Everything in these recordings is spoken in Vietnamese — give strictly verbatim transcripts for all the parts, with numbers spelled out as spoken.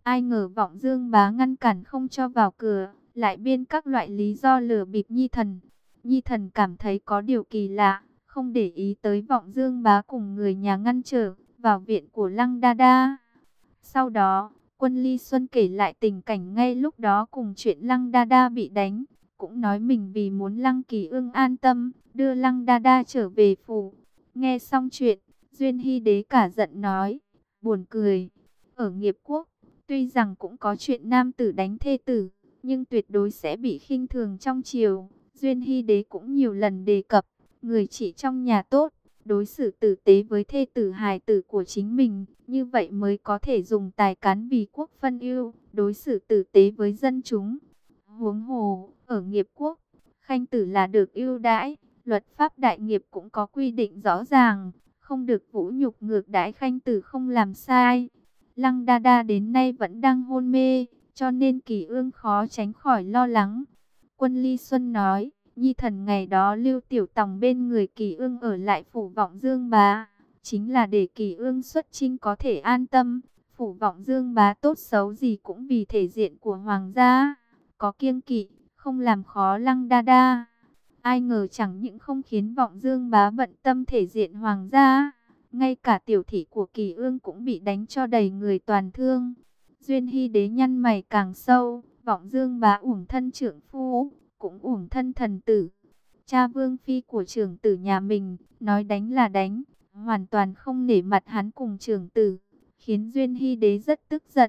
Ai ngờ Vọng Dương Bá ngăn cản không cho vào cửa, lại biên các loại lý do lừa bịp Nhi Thần. Nhi Thần cảm thấy có điều kỳ lạ, không để ý tới Vọng Dương Bá cùng người nhà ngăn trở, vào viện của Lăng Đa Đa. Sau đó, Quân Ly Xuân kể lại tình cảnh ngay lúc đó cùng chuyện Lăng Đa Đa bị đánh, cũng nói mình vì muốn Lăng Kỳ Ương an tâm, đưa Lăng Đa Đa trở về phủ. Nghe xong chuyện, Duyên Hy Đế cả giận nói, buồn cười, ở nghiệp quốc, tuy rằng cũng có chuyện nam tử đánh thê tử, nhưng tuyệt đối sẽ bị khinh thường trong triều. Duyên Hy Đế cũng nhiều lần đề cập, người chỉ trong nhà tốt, đối xử tử tế với thê tử hài tử của chính mình, như vậy mới có thể dùng tài cán vì quốc phân ưu, đối xử tử tế với dân chúng. Huống hồ, ở nghiệp quốc, khanh tử là được ưu đãi, luật pháp đại nghiệp cũng có quy định rõ ràng, không được vũ nhục ngược đãi khanh tử không làm sai. Lăng Đa Đa đến nay vẫn đang hôn mê, cho nên Kỳ Ương khó tránh khỏi lo lắng. Quân Ly Xuân nói, Nhi Thần ngày đó lưu Tiểu Tòng bên người Kỳ Ương ở lại phủ Vọng Dương Bá, chính là để Kỳ Ương xuất chinh có thể an tâm. Phủ Vọng Dương Bá tốt xấu gì cũng vì thể diện của hoàng gia, có kiêng kỵ, không làm khó Lăng Đa Đa. Ai ngờ chẳng những không khiến Vọng Dương Bá bận tâm thể diện hoàng gia, ngay cả tiểu thị của Kỳ Ương cũng bị đánh cho đầy người toàn thương. Duyên Hy Đế nhăn mày càng sâu, Vọng Dương Bá uổng thân trưởng phu, cũng uổng thân thần tử. Cha vương phi của trưởng tử nhà mình, nói đánh là đánh, hoàn toàn không nể mặt hắn cùng trưởng tử, khiến Duyên Hy Đế rất tức giận.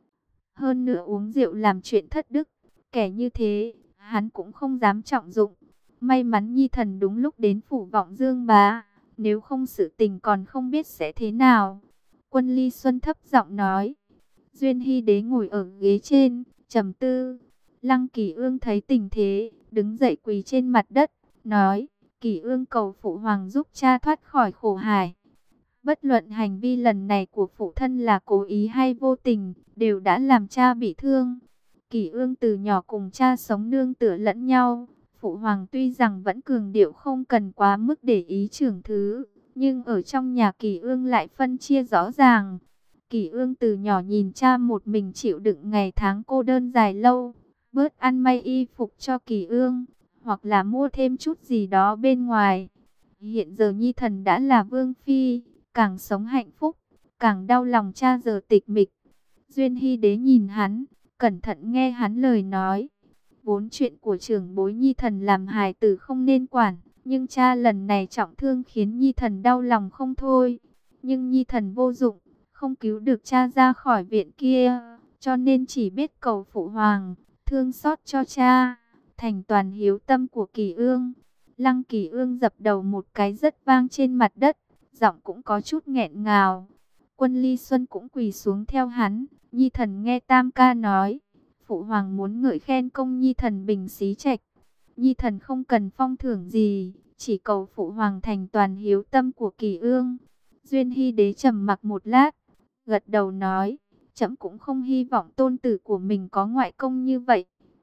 Hơn nữa uống rượu làm chuyện thất đức, kẻ như thế, hắn cũng không dám trọng dụng. May mắn Nhi Thần đúng lúc đến phủ Vọng Dương Bá, nếu không sự tình còn không biết sẽ thế nào. Quân Ly Xuân thấp giọng nói. Duyên Hy Đế ngồi ở ghế trên, trầm tư. Lăng Kỳ Ương thấy tình thế, đứng dậy quỳ trên mặt đất, nói, Kỳ Ương cầu phụ hoàng giúp cha thoát khỏi khổ hải. Bất luận hành vi lần này của phụ thân là cố ý hay vô tình, đều đã làm cha bị thương. Kỳ Ương từ nhỏ cùng cha sống nương tựa lẫn nhau. Phụ hoàng tuy rằng vẫn cường điệu không cần quá mức để ý trưởng thứ, nhưng ở trong nhà Kỳ Ương lại phân chia rõ ràng. Kỳ Ương từ nhỏ nhìn cha một mình chịu đựng ngày tháng cô đơn dài lâu, bớt ăn may y phục cho Kỳ Ương, hoặc là mua thêm chút gì đó bên ngoài. Hiện giờ Nhi Thần đã là vương phi, càng sống hạnh phúc, càng đau lòng cha giờ tịch mịch. Duyên Hy Đế nhìn hắn, cẩn thận nghe hắn lời nói. Vốn chuyện của trưởng bối Nhi Thần làm hài tử không nên quản, nhưng cha lần này trọng thương khiến Nhi Thần đau lòng không thôi. Nhưng Nhi Thần vô dụng, không cứu được cha ra khỏi viện kia, cho nên chỉ biết cầu phụ hoàng, thương xót cho cha, thành toàn hiếu tâm của Kỳ Ương. Lăng Kỳ Ương dập đầu một cái rất vang trên mặt đất, giọng cũng có chút nghẹn ngào. Quân Ly Xuân cũng quỳ xuống theo hắn. Nhi Thần nghe Tam ca nói, phụ hoàng muốn ngợi khen công Nhi Thần bình xí trạch. Nhi Thần không cần phong thưởng gì, chỉ cầu phụ hoàng thành toàn hiếu tâm của Kỳ Ương. Duyên Hy Đế trầm mặc một lát, gật đầu nói, trẫm cũng không hy vọng tôn tử của mình có ngoại công như vậy.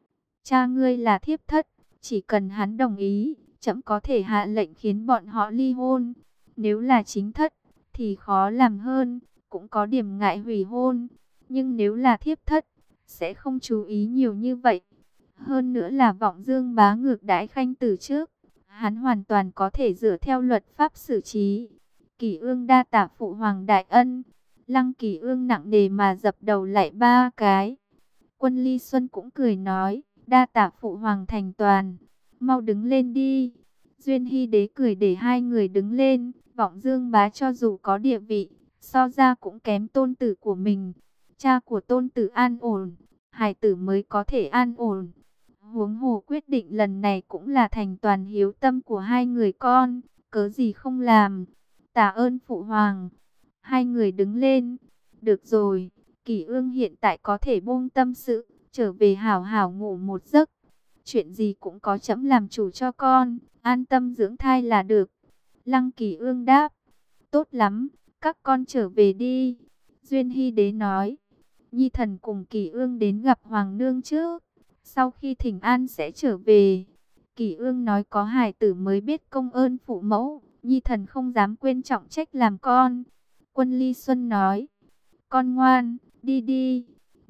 Cha ngươi là thiếp thất, chỉ cần hắn đồng ý, trẫm có thể hạ lệnh khiến bọn họ ly hôn. Nếu là chính thất, thì khó làm hơn, cũng có điểm ngại hủy hôn. Nhưng nếu là thiếp thất, sẽ không chú ý nhiều như vậy. Hơn nữa là Vọng Dương Bá ngược đãi khanh tử trước, hắn hoàn toàn có thể dựa theo luật pháp xử trí. Kỳ Ương đa tạ phụ hoàng đại ân. Lăng Kỳ Ương nặng nề mà dập đầu lại ba cái. Quân Ly Xuân cũng cười nói, đa tạ phụ hoàng thành toàn, mau đứng lên đi. Duyên Hy Đế cười để hai người đứng lên. Vọng Dương Bá cho dù có địa vị, so ra cũng kém tôn tử của mình. Cha của tôn tử an ổn, hài tử mới có thể an ổn. Huống hồ quyết định lần này cũng là thành toàn hiếu tâm của hai người con, cớ gì không làm. Tạ ơn phụ hoàng. Hai người đứng lên. Được rồi, Kỳ Ương hiện tại có thể buông tâm sự, trở về hảo hảo ngủ một giấc. Chuyện gì cũng có trẫm làm chủ cho con, an tâm dưỡng thai là được. Lăng Kỳ Ương đáp, tốt lắm, các con trở về đi. Duyên Hy Đế nói, Nhi Thần cùng Kỳ Ương đến gặp Hoàng nương trước, sau khi thỉnh an sẽ trở về. Kỳ Ương nói có hài tử mới biết công ơn phụ mẫu, Nhi Thần không dám quên trọng trách làm con. Quân Ly Xuân nói, con ngoan, đi đi.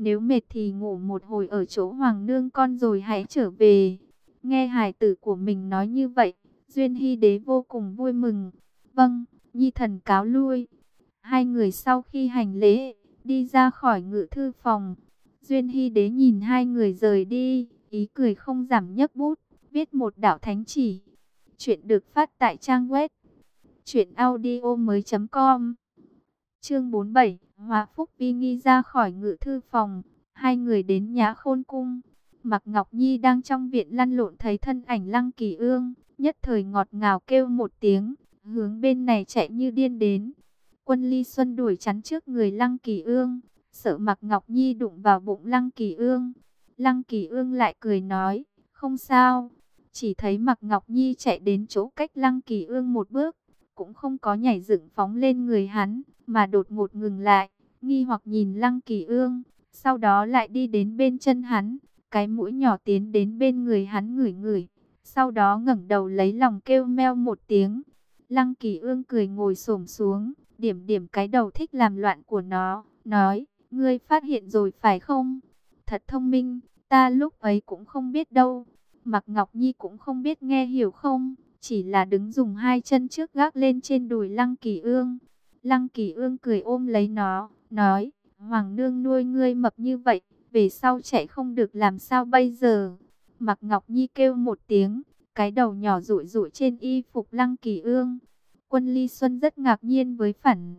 Nếu mệt thì ngủ một hồi ở chỗ Hoàng nương con rồi hãy trở về. Nghe hài tử của mình nói như vậy, Duyên Hy Đế vô cùng vui mừng. Vâng, nhi thần cáo lui. Hai người sau khi hành lễ, đi ra khỏi ngự thư phòng. Duyên Hy Đế nhìn hai người rời đi, ý cười không giảm, nhấc bút, viết một đạo thánh chỉ. Chuyện được phát tại trang web truyện audio mới chấm com. Chương bốn mươi bảy, Hòa Phúc Vi Nghi ra khỏi ngự thư phòng, hai người đến Nhã Khôn cung. Mạc Ngọc Nhi đang trong viện lăn lộn thấy thân ảnh Lăng Kỳ Ương, nhất thời ngọt ngào kêu một tiếng, hướng bên này chạy như điên đến. Quân Ly Xuân đuổi chắn trước người Lăng Kỳ Ương, sợ Mạc Ngọc Nhi đụng vào bụng Lăng Kỳ Ương. Lăng Kỳ Ương lại cười nói, không sao. Chỉ thấy Mạc Ngọc Nhi chạy đến chỗ cách Lăng Kỳ Ương một bước, cũng không có nhảy dựng phóng lên người hắn, mà đột ngột ngừng lại, nghi hoặc nhìn Lăng Kỳ Ương, sau đó lại đi đến bên chân hắn, cái mũi nhỏ tiến đến bên người hắn ngửi ngửi, sau đó ngẩng đầu lấy lòng kêu meo một tiếng. Lăng Kỳ Ương cười ngồi xổm xuống, điểm điểm cái đầu thích làm loạn của nó, nói, ngươi phát hiện rồi phải không? Thật thông minh, ta lúc ấy cũng không biết đâu. Mạc Ngọc Nhi cũng không biết nghe hiểu không, chỉ là đứng dùng hai chân trước gác lên trên đùi Lăng Kỳ Ương. Lăng Kỳ Ương cười ôm lấy nó, nói, Hoàng nương nuôi ngươi mập như vậy, về sau chạy không được làm sao bây giờ? Mạc Ngọc Nhi kêu một tiếng, cái đầu nhỏ rụi rụi trên y phục Lăng Kỳ Ương. Quân Ly Xuân rất ngạc nhiên với phản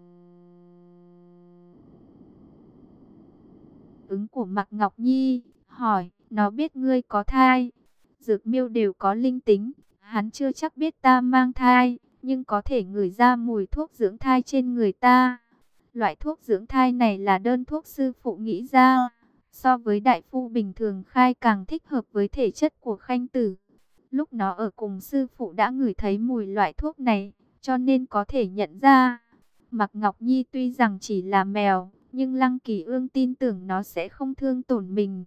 ứng của Mạc Ngọc Nhi, hỏi, nó biết ngươi có thai. Dược miêu đều có linh tính, hắn chưa chắc biết ta mang thai, nhưng có thể ngửi ra mùi thuốc dưỡng thai trên người ta. Loại thuốc dưỡng thai này là đơn thuốc sư phụ nghĩ ra, so với đại phu bình thường khai càng thích hợp với thể chất của Khanh Tử. Lúc nó ở cùng sư phụ đã ngửi thấy mùi loại thuốc này, cho nên có thể nhận ra. Mạc Ngọc Nhi tuy rằng chỉ là mèo, nhưng Lăng Kỳ Ương tin tưởng nó sẽ không thương tổn mình.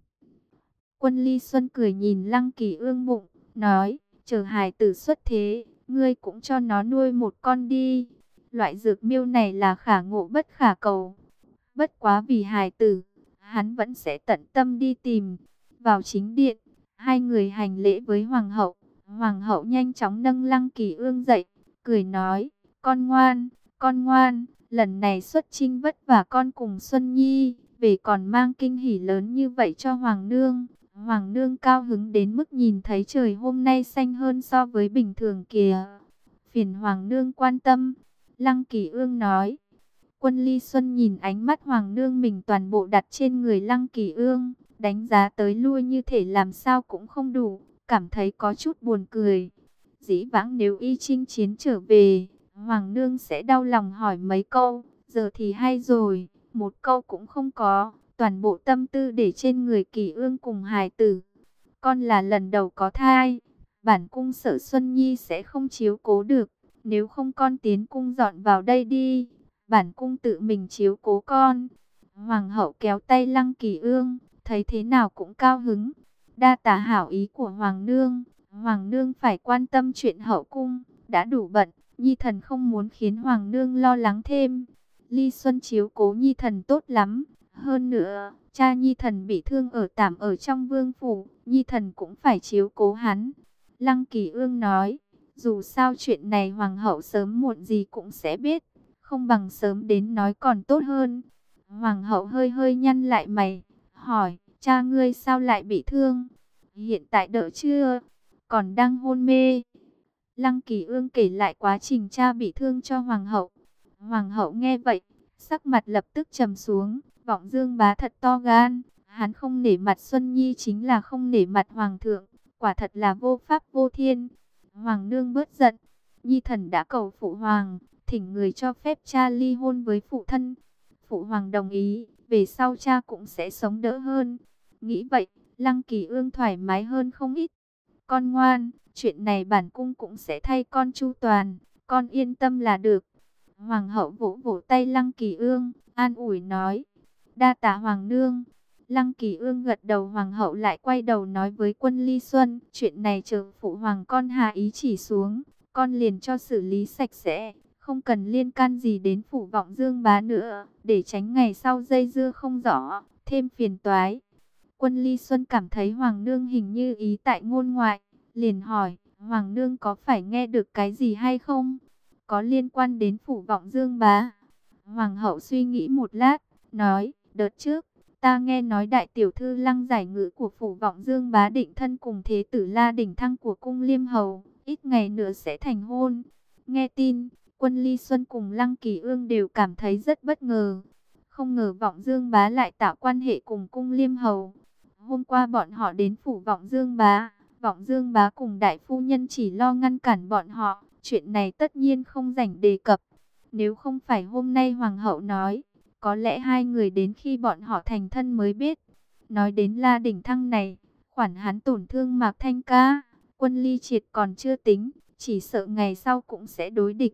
Quân Ly Xuân cười nhìn Lăng Kỳ Ương bụng, nói, chờ hài tử xuất thế, ngươi cũng cho nó nuôi một con đi. Loại dược miêu này là khả ngộ bất khả cầu. Bất quá vì hài tử, hắn vẫn sẽ tận tâm đi tìm. Vào chính điện, hai người hành lễ với Hoàng hậu. Hoàng hậu nhanh chóng nâng Lăng Kỳ Ương dậy, cười nói, con ngoan, con ngoan, lần này xuất chinh vất vả con cùng Xuân Nhi, về còn mang kinh hỉ lớn như vậy cho Hoàng nương. Hoàng nương cao hứng đến mức nhìn thấy trời hôm nay xanh hơn so với bình thường kìa. Phiền Hoàng nương quan tâm. Lăng Kỳ Ương nói. Quân Ly Xuân nhìn ánh mắt Hoàng nương mình toàn bộ đặt trên người Lăng Kỳ Ương, đánh giá tới lui như thể làm sao cũng không đủ, cảm thấy có chút buồn cười. Dĩ vãng nếu y chinh chiến trở về, Hoàng nương sẽ đau lòng hỏi mấy câu, giờ thì hay rồi, một câu cũng không có, toàn bộ tâm tư để trên người Kỳ Ương cùng hài tử. Con là lần đầu có thai, bản cung sợ Xuân Nhi sẽ không chiếu cố được, nếu không con tiến cung dọn vào đây đi, bản cung tự mình chiếu cố con. Hoàng hậu kéo tay Lăng Kỳ Ương, thấy thế nào cũng cao hứng. Đa tạ hảo ý của Hoàng nương, Hoàng nương phải quan tâm chuyện hậu cung, đã đủ bận, Nhi thần không muốn khiến Hoàng nương lo lắng thêm. Ly Xuân chiếu cố Nhi thần tốt lắm, hơn nữa, cha Nhi thần bị thương ở tạm ở trong vương phủ, Nhi thần cũng phải chiếu cố hắn. Lăng Kỳ Ương nói, dù sao chuyện này Hoàng hậu sớm muộn gì cũng sẽ biết, không bằng sớm đến nói còn tốt hơn. Hoàng hậu hơi hơi nhăn lại mày, hỏi, cha ngươi sao lại bị thương? Hiện tại đỡ chưa? Còn đang hôn mê. Lăng Kỳ Ương kể lại quá trình cha bị thương cho Hoàng hậu. Hoàng hậu nghe vậy, sắc mặt lập tức trầm xuống. Vọng Dương bá thật to gan, hắn không nể mặt Xuân Nhi chính là không nể mặt Hoàng thượng, quả thật là vô pháp vô thiên. Hoàng nương bớt giận, Nhi thần đã cầu phụ hoàng, thỉnh người cho phép cha ly hôn với phụ thân. Phụ hoàng đồng ý, về sau cha cũng sẽ sống đỡ hơn. Nghĩ vậy, Lăng Kỳ Ương thoải mái hơn không ít. Con ngoan, chuyện này bản cung cũng sẽ thay con chu toàn, con yên tâm là được. Hoàng hậu vỗ vỗ tay Lăng Kỳ Ương, an ủi nói, đa tạ Hoàng nương. Lăng Kỳ Ương gật đầu. Hoàng hậu lại quay đầu nói với Quân Ly Xuân, chuyện này chờ phụ hoàng con hạ ý chỉ xuống, con liền cho xử lý sạch sẽ, không cần liên can gì đến phủ Vọng Dương bá nữa, để tránh ngày sau dây dưa không rõ, thêm phiền toái. Quân Ly Xuân cảm thấy Hoàng nương hình như ý tại ngôn ngoại, liền hỏi, Hoàng nương có phải nghe được cái gì hay không? Có liên quan đến phủ Vọng Dương bá? Hoàng hậu suy nghĩ một lát, nói, đợt trước, ta nghe nói đại tiểu thư Lăng Giải Ngữ của phủ Vọng Dương bá định thân cùng thế tử La Đỉnh Thăng của cung Liêm hầu, ít ngày nữa sẽ thành hôn. Nghe tin, Quân Ly Xuân cùng Lăng Kỳ Ương đều cảm thấy rất bất ngờ. Không ngờ Vọng Dương bá lại tạo quan hệ cùng cung Liêm hầu. Hôm qua bọn họ đến phủ Vọng Dương bá, Vọng Dương bá cùng đại phu nhân chỉ lo ngăn cản bọn họ, chuyện này tất nhiên không rảnh đề cập. Nếu không phải hôm nay Hoàng hậu nói, có lẽ hai người đến khi bọn họ thành thân mới biết. Nói đến La Đỉnh Thăng này, khoản hắn tổn thương Mạc Thanh Ca, Quân Ly Triệt còn chưa tính, chỉ sợ ngày sau cũng sẽ đối địch.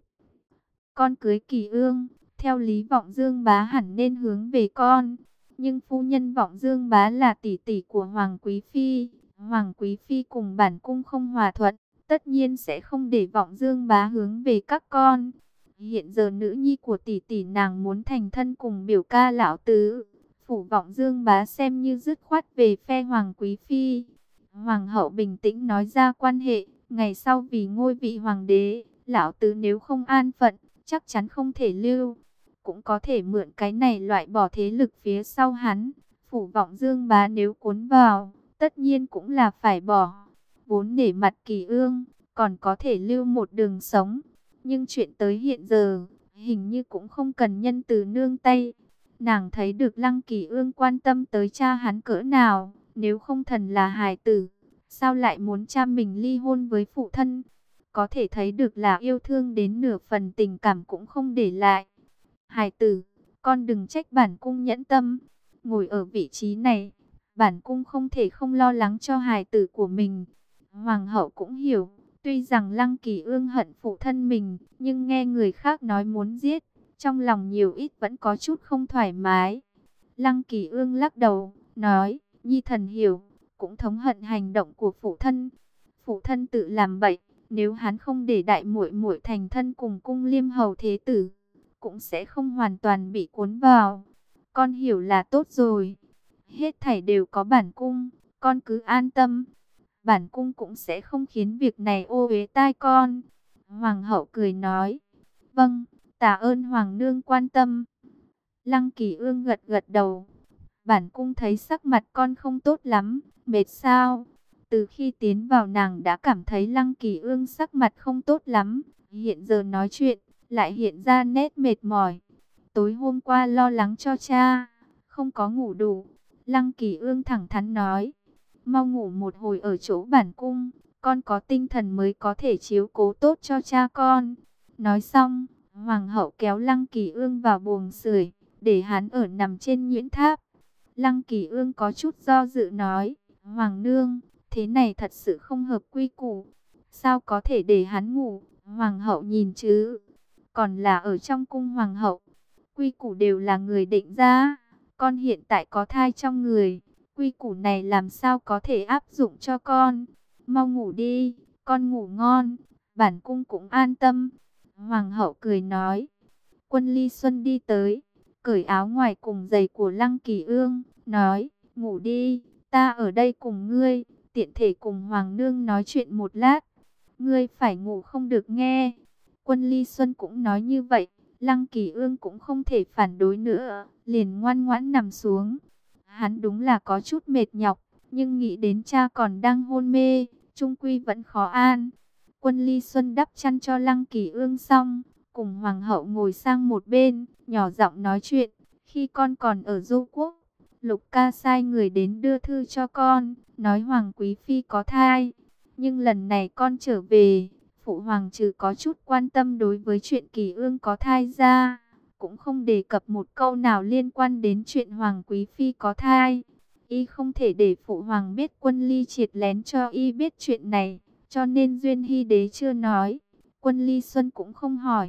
Con cưới Kỳ Ương, theo lý Vọng Dương bá hẳn nên hướng về con. Nhưng phu nhân Vọng Dương bá là tỷ tỷ của Hoàng Quý Phi. Hoàng Quý Phi cùng bản cung không hòa thuận, tất nhiên sẽ không để Vọng Dương bá hướng về các con. Hiện giờ nữ nhi của tỷ tỷ nàng muốn thành thân cùng biểu ca lão tứ. Phủ Vọng Dương bá xem như dứt khoát về phe Hoàng Quý Phi. Hoàng hậu bình tĩnh nói ra quan hệ, ngày sau vì ngôi vị hoàng đế, lão tứ nếu không an phận, chắc chắn không thể lưu. Cũng có thể mượn cái này loại bỏ thế lực phía sau hắn. Phủ Vọng Dương bá nếu cuốn vào, tất nhiên cũng là phải bỏ. Vốn nể mặt Kỳ Ương, còn có thể lưu một đường sống. Nhưng chuyện tới hiện giờ, hình như cũng không cần nhân từ nương tay. Nàng thấy được Lăng Kỳ Ương quan tâm tới cha hắn cỡ nào, nếu không thần là hài tử, sao lại muốn cha mình ly hôn với phụ thân? Có thể thấy được là yêu thương đến nửa phần tình cảm cũng không để lại. Hài tử, con đừng trách bản cung nhẫn tâm. Ngồi ở vị trí này, bản cung không thể không lo lắng cho hài tử của mình. Hoàng hậu cũng hiểu, tuy rằng Lăng Kỳ Ương hận phụ thân mình, nhưng nghe người khác nói muốn giết, trong lòng nhiều ít vẫn có chút không thoải mái. Lăng Kỳ Ương lắc đầu, nói, nhi thần hiểu, cũng thống hận hành động của phụ thân. Phụ thân tự làm bậy, nếu hắn không để đại muội muội thành thân cùng cung Liêm hầu thế tử, cũng sẽ không hoàn toàn bị cuốn vào. Con hiểu là tốt rồi. Hết thảy đều có bản cung, con cứ an tâm. Bản cung cũng sẽ không khiến việc này ô uế tai con. Hoàng hậu cười nói, vâng, tạ ơn Hoàng nương quan tâm. Lăng Kỳ Ương gật gật đầu. Bản cung thấy sắc mặt con không tốt lắm, mệt sao? Từ khi tiến vào nàng đã cảm thấy Lăng Kỳ Ương sắc mặt không tốt lắm. Hiện giờ nói chuyện, lại hiện ra nét mệt mỏi. Tối hôm qua lo lắng cho cha, không có ngủ đủ. Lăng Kỳ Ương thẳng thắn nói, mau ngủ một hồi ở chỗ bản cung, con có tinh thần mới có thể chiếu cố tốt cho cha con. Nói xong, Hoàng hậu kéo Lăng Kỳ Ương vào buồng sưởi, để hắn ở nằm trên nhuyễn tháp. Lăng Kỳ Ương có chút do dự nói, Hoàng nương, thế này thật sự không hợp quy củ. Sao có thể để hắn ngủ? Hoàng hậu nhìn chứ, còn là ở trong cung hoàng hậu. Quy củ đều là người định ra. Con hiện tại có thai trong người, quy củ này làm sao có thể áp dụng cho con. Mau ngủ đi, con ngủ ngon, bản cung cũng an tâm. Hoàng hậu cười nói. Quân Ly Xuân đi tới, cởi áo ngoài cùng giày của Lăng Kỳ Ương, nói, ngủ đi, ta ở đây cùng ngươi, tiện thể cùng Hoàng nương nói chuyện một lát. Ngươi phải ngủ không được nghe. Quân Ly Xuân cũng nói như vậy, Lăng Kỳ Ương cũng không thể phản đối nữa, liền ngoan ngoãn nằm xuống. Hắn đúng là có chút mệt nhọc, nhưng nghĩ đến cha còn đang hôn mê, chung quy vẫn khó an. Quân Ly Xuân đắp chăn cho Lăng Kỳ Ương xong, cùng Hoàng hậu ngồi sang một bên, nhỏ giọng nói chuyện. Khi con còn ở Du Quốc, Lục ca sai người đến đưa thư cho con, nói Hoàng Quý Phi có thai. Nhưng lần này con trở về, Phụ Hoàng trừ có chút quan tâm đối với chuyện Kỳ Ương có thai ra, cũng không đề cập một câu nào liên quan đến chuyện Hoàng Quý Phi có thai. Y không thể để Phụ Hoàng biết Quân Ly Triệt lén cho Y biết chuyện này, cho nên Duyên Hy Đế chưa nói. Quân Ly Xuân cũng không hỏi.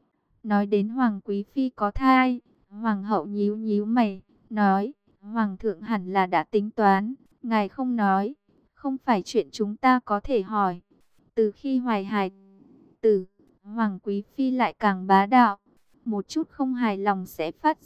Nói đến Hoàng Quý Phi có thai, Hoàng hậu nhíu nhíu mày, nói, Hoàng thượng hẳn là đã tính toán, ngài không nói, không phải chuyện chúng ta có thể hỏi. Từ khi hoài hài tử, Hoàng Quý Phi lại càng bá đạo, một chút không hài lòng sẽ phát giận,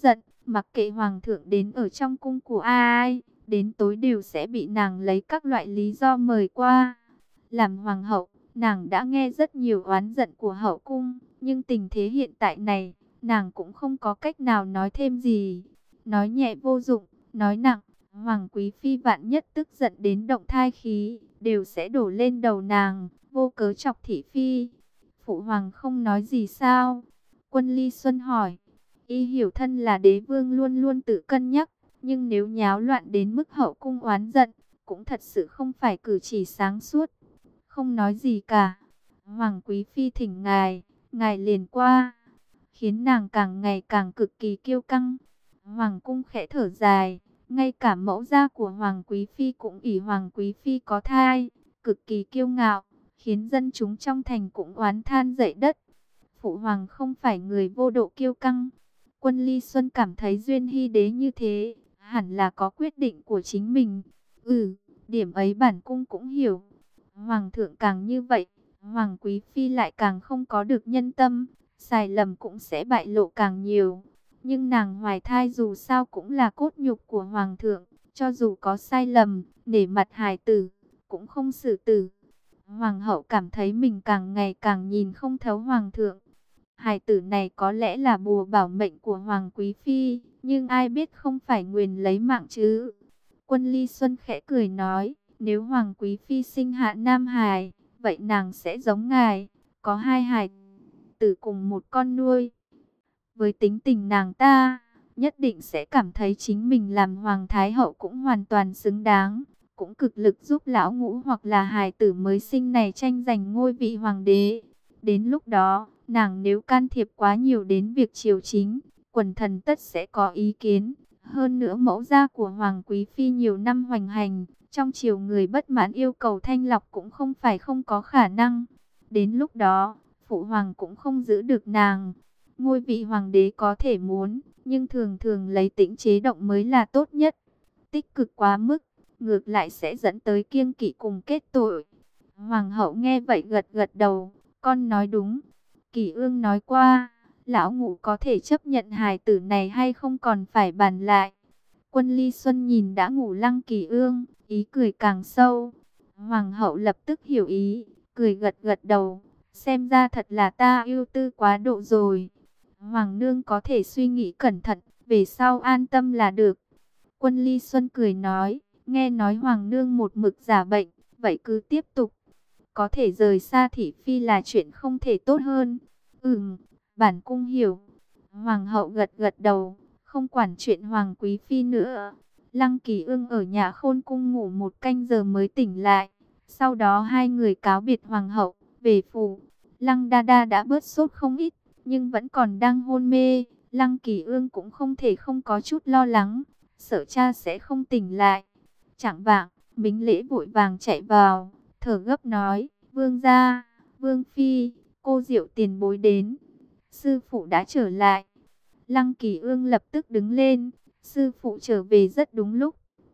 Mặc kệ hoàng thượng đến ở trong cung của ai, đến tối đều sẽ bị nàng lấy các loại lý do mời qua. Làm hoàng hậu, nàng đã nghe rất nhiều oán giận của hậu cung, nhưng tình thế hiện tại này, nàng cũng không có cách nào nói thêm gì. Nói nhẹ vô dụng, nói nặng, Hoàng Quý Phi vạn nhất tức giận đến động thai khí, đều sẽ đổ lên đầu nàng, vô cớ chọc thị phi. Phụ hoàng không nói gì sao? Quân Ly Xuân hỏi. Y hiểu thân là đế vương luôn luôn tự cân nhắc, nhưng nếu nháo loạn đến mức hậu cung oán giận, cũng thật sự không phải cử chỉ sáng suốt. Không nói gì cả. Hoàng Quý Phi thỉnh ngài, ngài liền qua, khiến nàng càng ngày càng cực kỳ kiêu căng. Hoàng cung khẽ thở dài, ngay cả mẫu gia của Hoàng Quý Phi cũng ỷ Hoàng Quý Phi có thai, cực kỳ kiêu ngạo, khiến dân chúng trong thành cũng oán than dậy đất. Phụ hoàng không phải người vô độ kiêu căng. Quân Ly Xuân cảm thấy Duyên Hy đế như thế, hẳn là có quyết định của chính mình. Ừ, điểm ấy bản cung cũng hiểu. Hoàng thượng càng như vậy, Hoàng Quý Phi lại càng không có được nhân tâm, sai lầm cũng sẽ bại lộ càng nhiều. Nhưng nàng hoài thai dù sao cũng là cốt nhục của Hoàng thượng, cho dù có sai lầm, nể mặt hài tử, cũng không xử tử. Hoàng hậu cảm thấy mình càng ngày càng nhìn không thấu Hoàng thượng. Hài tử này có lẽ là bùa bảo mệnh của Hoàng Quý Phi, nhưng ai biết không phải nguyền lấy mạng chứ. Quân Ly Xuân khẽ cười nói, nếu Hoàng Quý Phi sinh hạ nam hài, vậy nàng sẽ giống ngài, có hai hài tử cùng một con nuôi. Với tính tình nàng ta, nhất định sẽ cảm thấy chính mình làm Hoàng Thái Hậu cũng hoàn toàn xứng đáng, cũng cực lực giúp lão ngũ hoặc là hài tử mới sinh này tranh giành ngôi vị Hoàng đế. Đến lúc đó, nàng nếu can thiệp quá nhiều đến việc triều chính, quần thần tất sẽ có ý kiến. Hơn nữa mẫu gia của Hoàng Quý Phi nhiều năm hoành hành, trong triều người bất mãn yêu cầu thanh lọc cũng không phải không có khả năng. Đến lúc đó, phụ hoàng cũng không giữ được nàng. Ngôi vị hoàng đế có thể muốn, nhưng thường thường lấy tĩnh chế động mới là tốt nhất. Tích cực quá mức, ngược lại sẽ dẫn tới kiêng kỵ cùng kết tội. Hoàng hậu nghe vậy gật gật đầu, con nói đúng. Kỷ Ương nói qua, lão ngũ có thể chấp nhận hài tử này hay không còn phải bàn lại. Quân Ly Xuân nhìn đã ngủ Lăng Kỷ Ương, ý cười càng sâu. Hoàng hậu lập tức hiểu ý, cười gật gật đầu. Xem ra thật là ta ưu tư quá độ rồi. Hoàng nương có thể suy nghĩ cẩn thận, về sau an tâm là được. Quân Ly Xuân cười nói, nghe nói Hoàng nương một mực giả bệnh, vậy cứ tiếp tục. Có thể rời xa thị phi là chuyện không thể tốt hơn. Ừm, bản cung hiểu. Hoàng hậu gật gật đầu, không quản chuyện Hoàng Quý Phi nữa. Lăng Kỳ Ương ở nhà Khôn cung ngủ một canh giờ mới tỉnh lại. Sau đó hai người cáo biệt Hoàng hậu, về phủ. Lăng Đa Đa đã bớt sốt không ít, nhưng vẫn còn đang hôn mê. Lăng Kỳ Ương cũng không thể không có chút lo lắng, sợ cha sẽ không tỉnh lại. Chẳng vạng, Mính Lễ vội vàng chạy vào, thở gấp nói, vương gia, vương phi, cô Diệu tiền bối đến. Sư phụ đã trở lại. Lăng Kỳ Ương lập tức đứng lên, sư phụ trở về rất đúng lúc.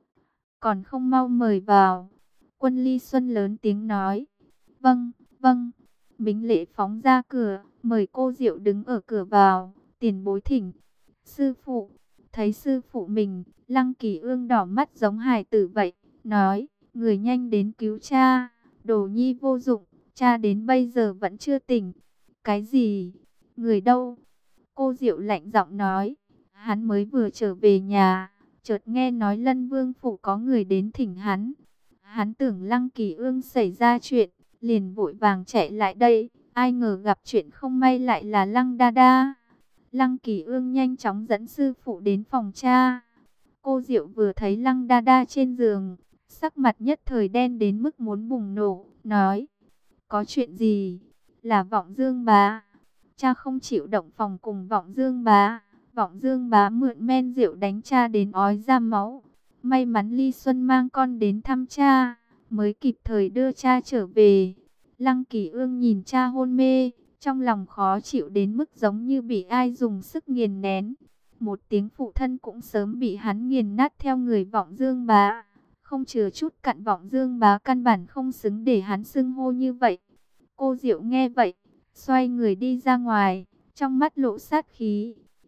Còn không mau mời vào. Quân Ly Xuân lớn tiếng nói, vâng, vâng. Mính Lễ phóng ra cửa, mời cô Diệu đứng ở cửa vào, tiền bối thỉnh. Sư phụ, thấy sư phụ mình, Lăng Kỳ Ương đỏ mắt giống hài tử vậy, nói, người nhanh đến cứu cha, đồ nhi vô dụng, cha đến bây giờ vẫn chưa tỉnh. Cái gì? Người đâu? Cô Diệu lạnh giọng nói, hắn mới vừa trở về nhà, chợt nghe nói Lân Vương phủ có người đến thỉnh hắn. Hắn tưởng Lăng Kỳ Ương xảy ra chuyện, liền vội vàng chạy lại đây, ai ngờ gặp chuyện không may lại là Lăng Đa Đa. Lăng Kỳ Ương nhanh chóng dẫn sư phụ đến phòng cha. Cô Diệu vừa thấy Lăng Đa Đa trên giường, sắc mặt nhất thời đen đến mức muốn bùng nổ, nói, có chuyện gì? Là Vọng Dương bá. Cha không chịu động phòng cùng Vọng Dương bá. Vọng Dương bá mượn men rượu đánh cha đến ói ra máu. May mắn Ly Xuân mang con đến thăm cha, mới kịp thời đưa cha trở về. Lăng Kỳ Ương nhìn cha hôn mê, trong lòng khó chịu đến mức giống như bị ai dùng sức nghiền nén. Một tiếng phụ thân cũng sớm bị hắn nghiền nát theo người Vọng Dương bá. Không chừa chút cặn, Vọng Dương bá căn bản không xứng để hắn xưng hô như vậy. Cô Diệu nghe vậy, xoay người đi ra ngoài, trong mắt lộ sát khí.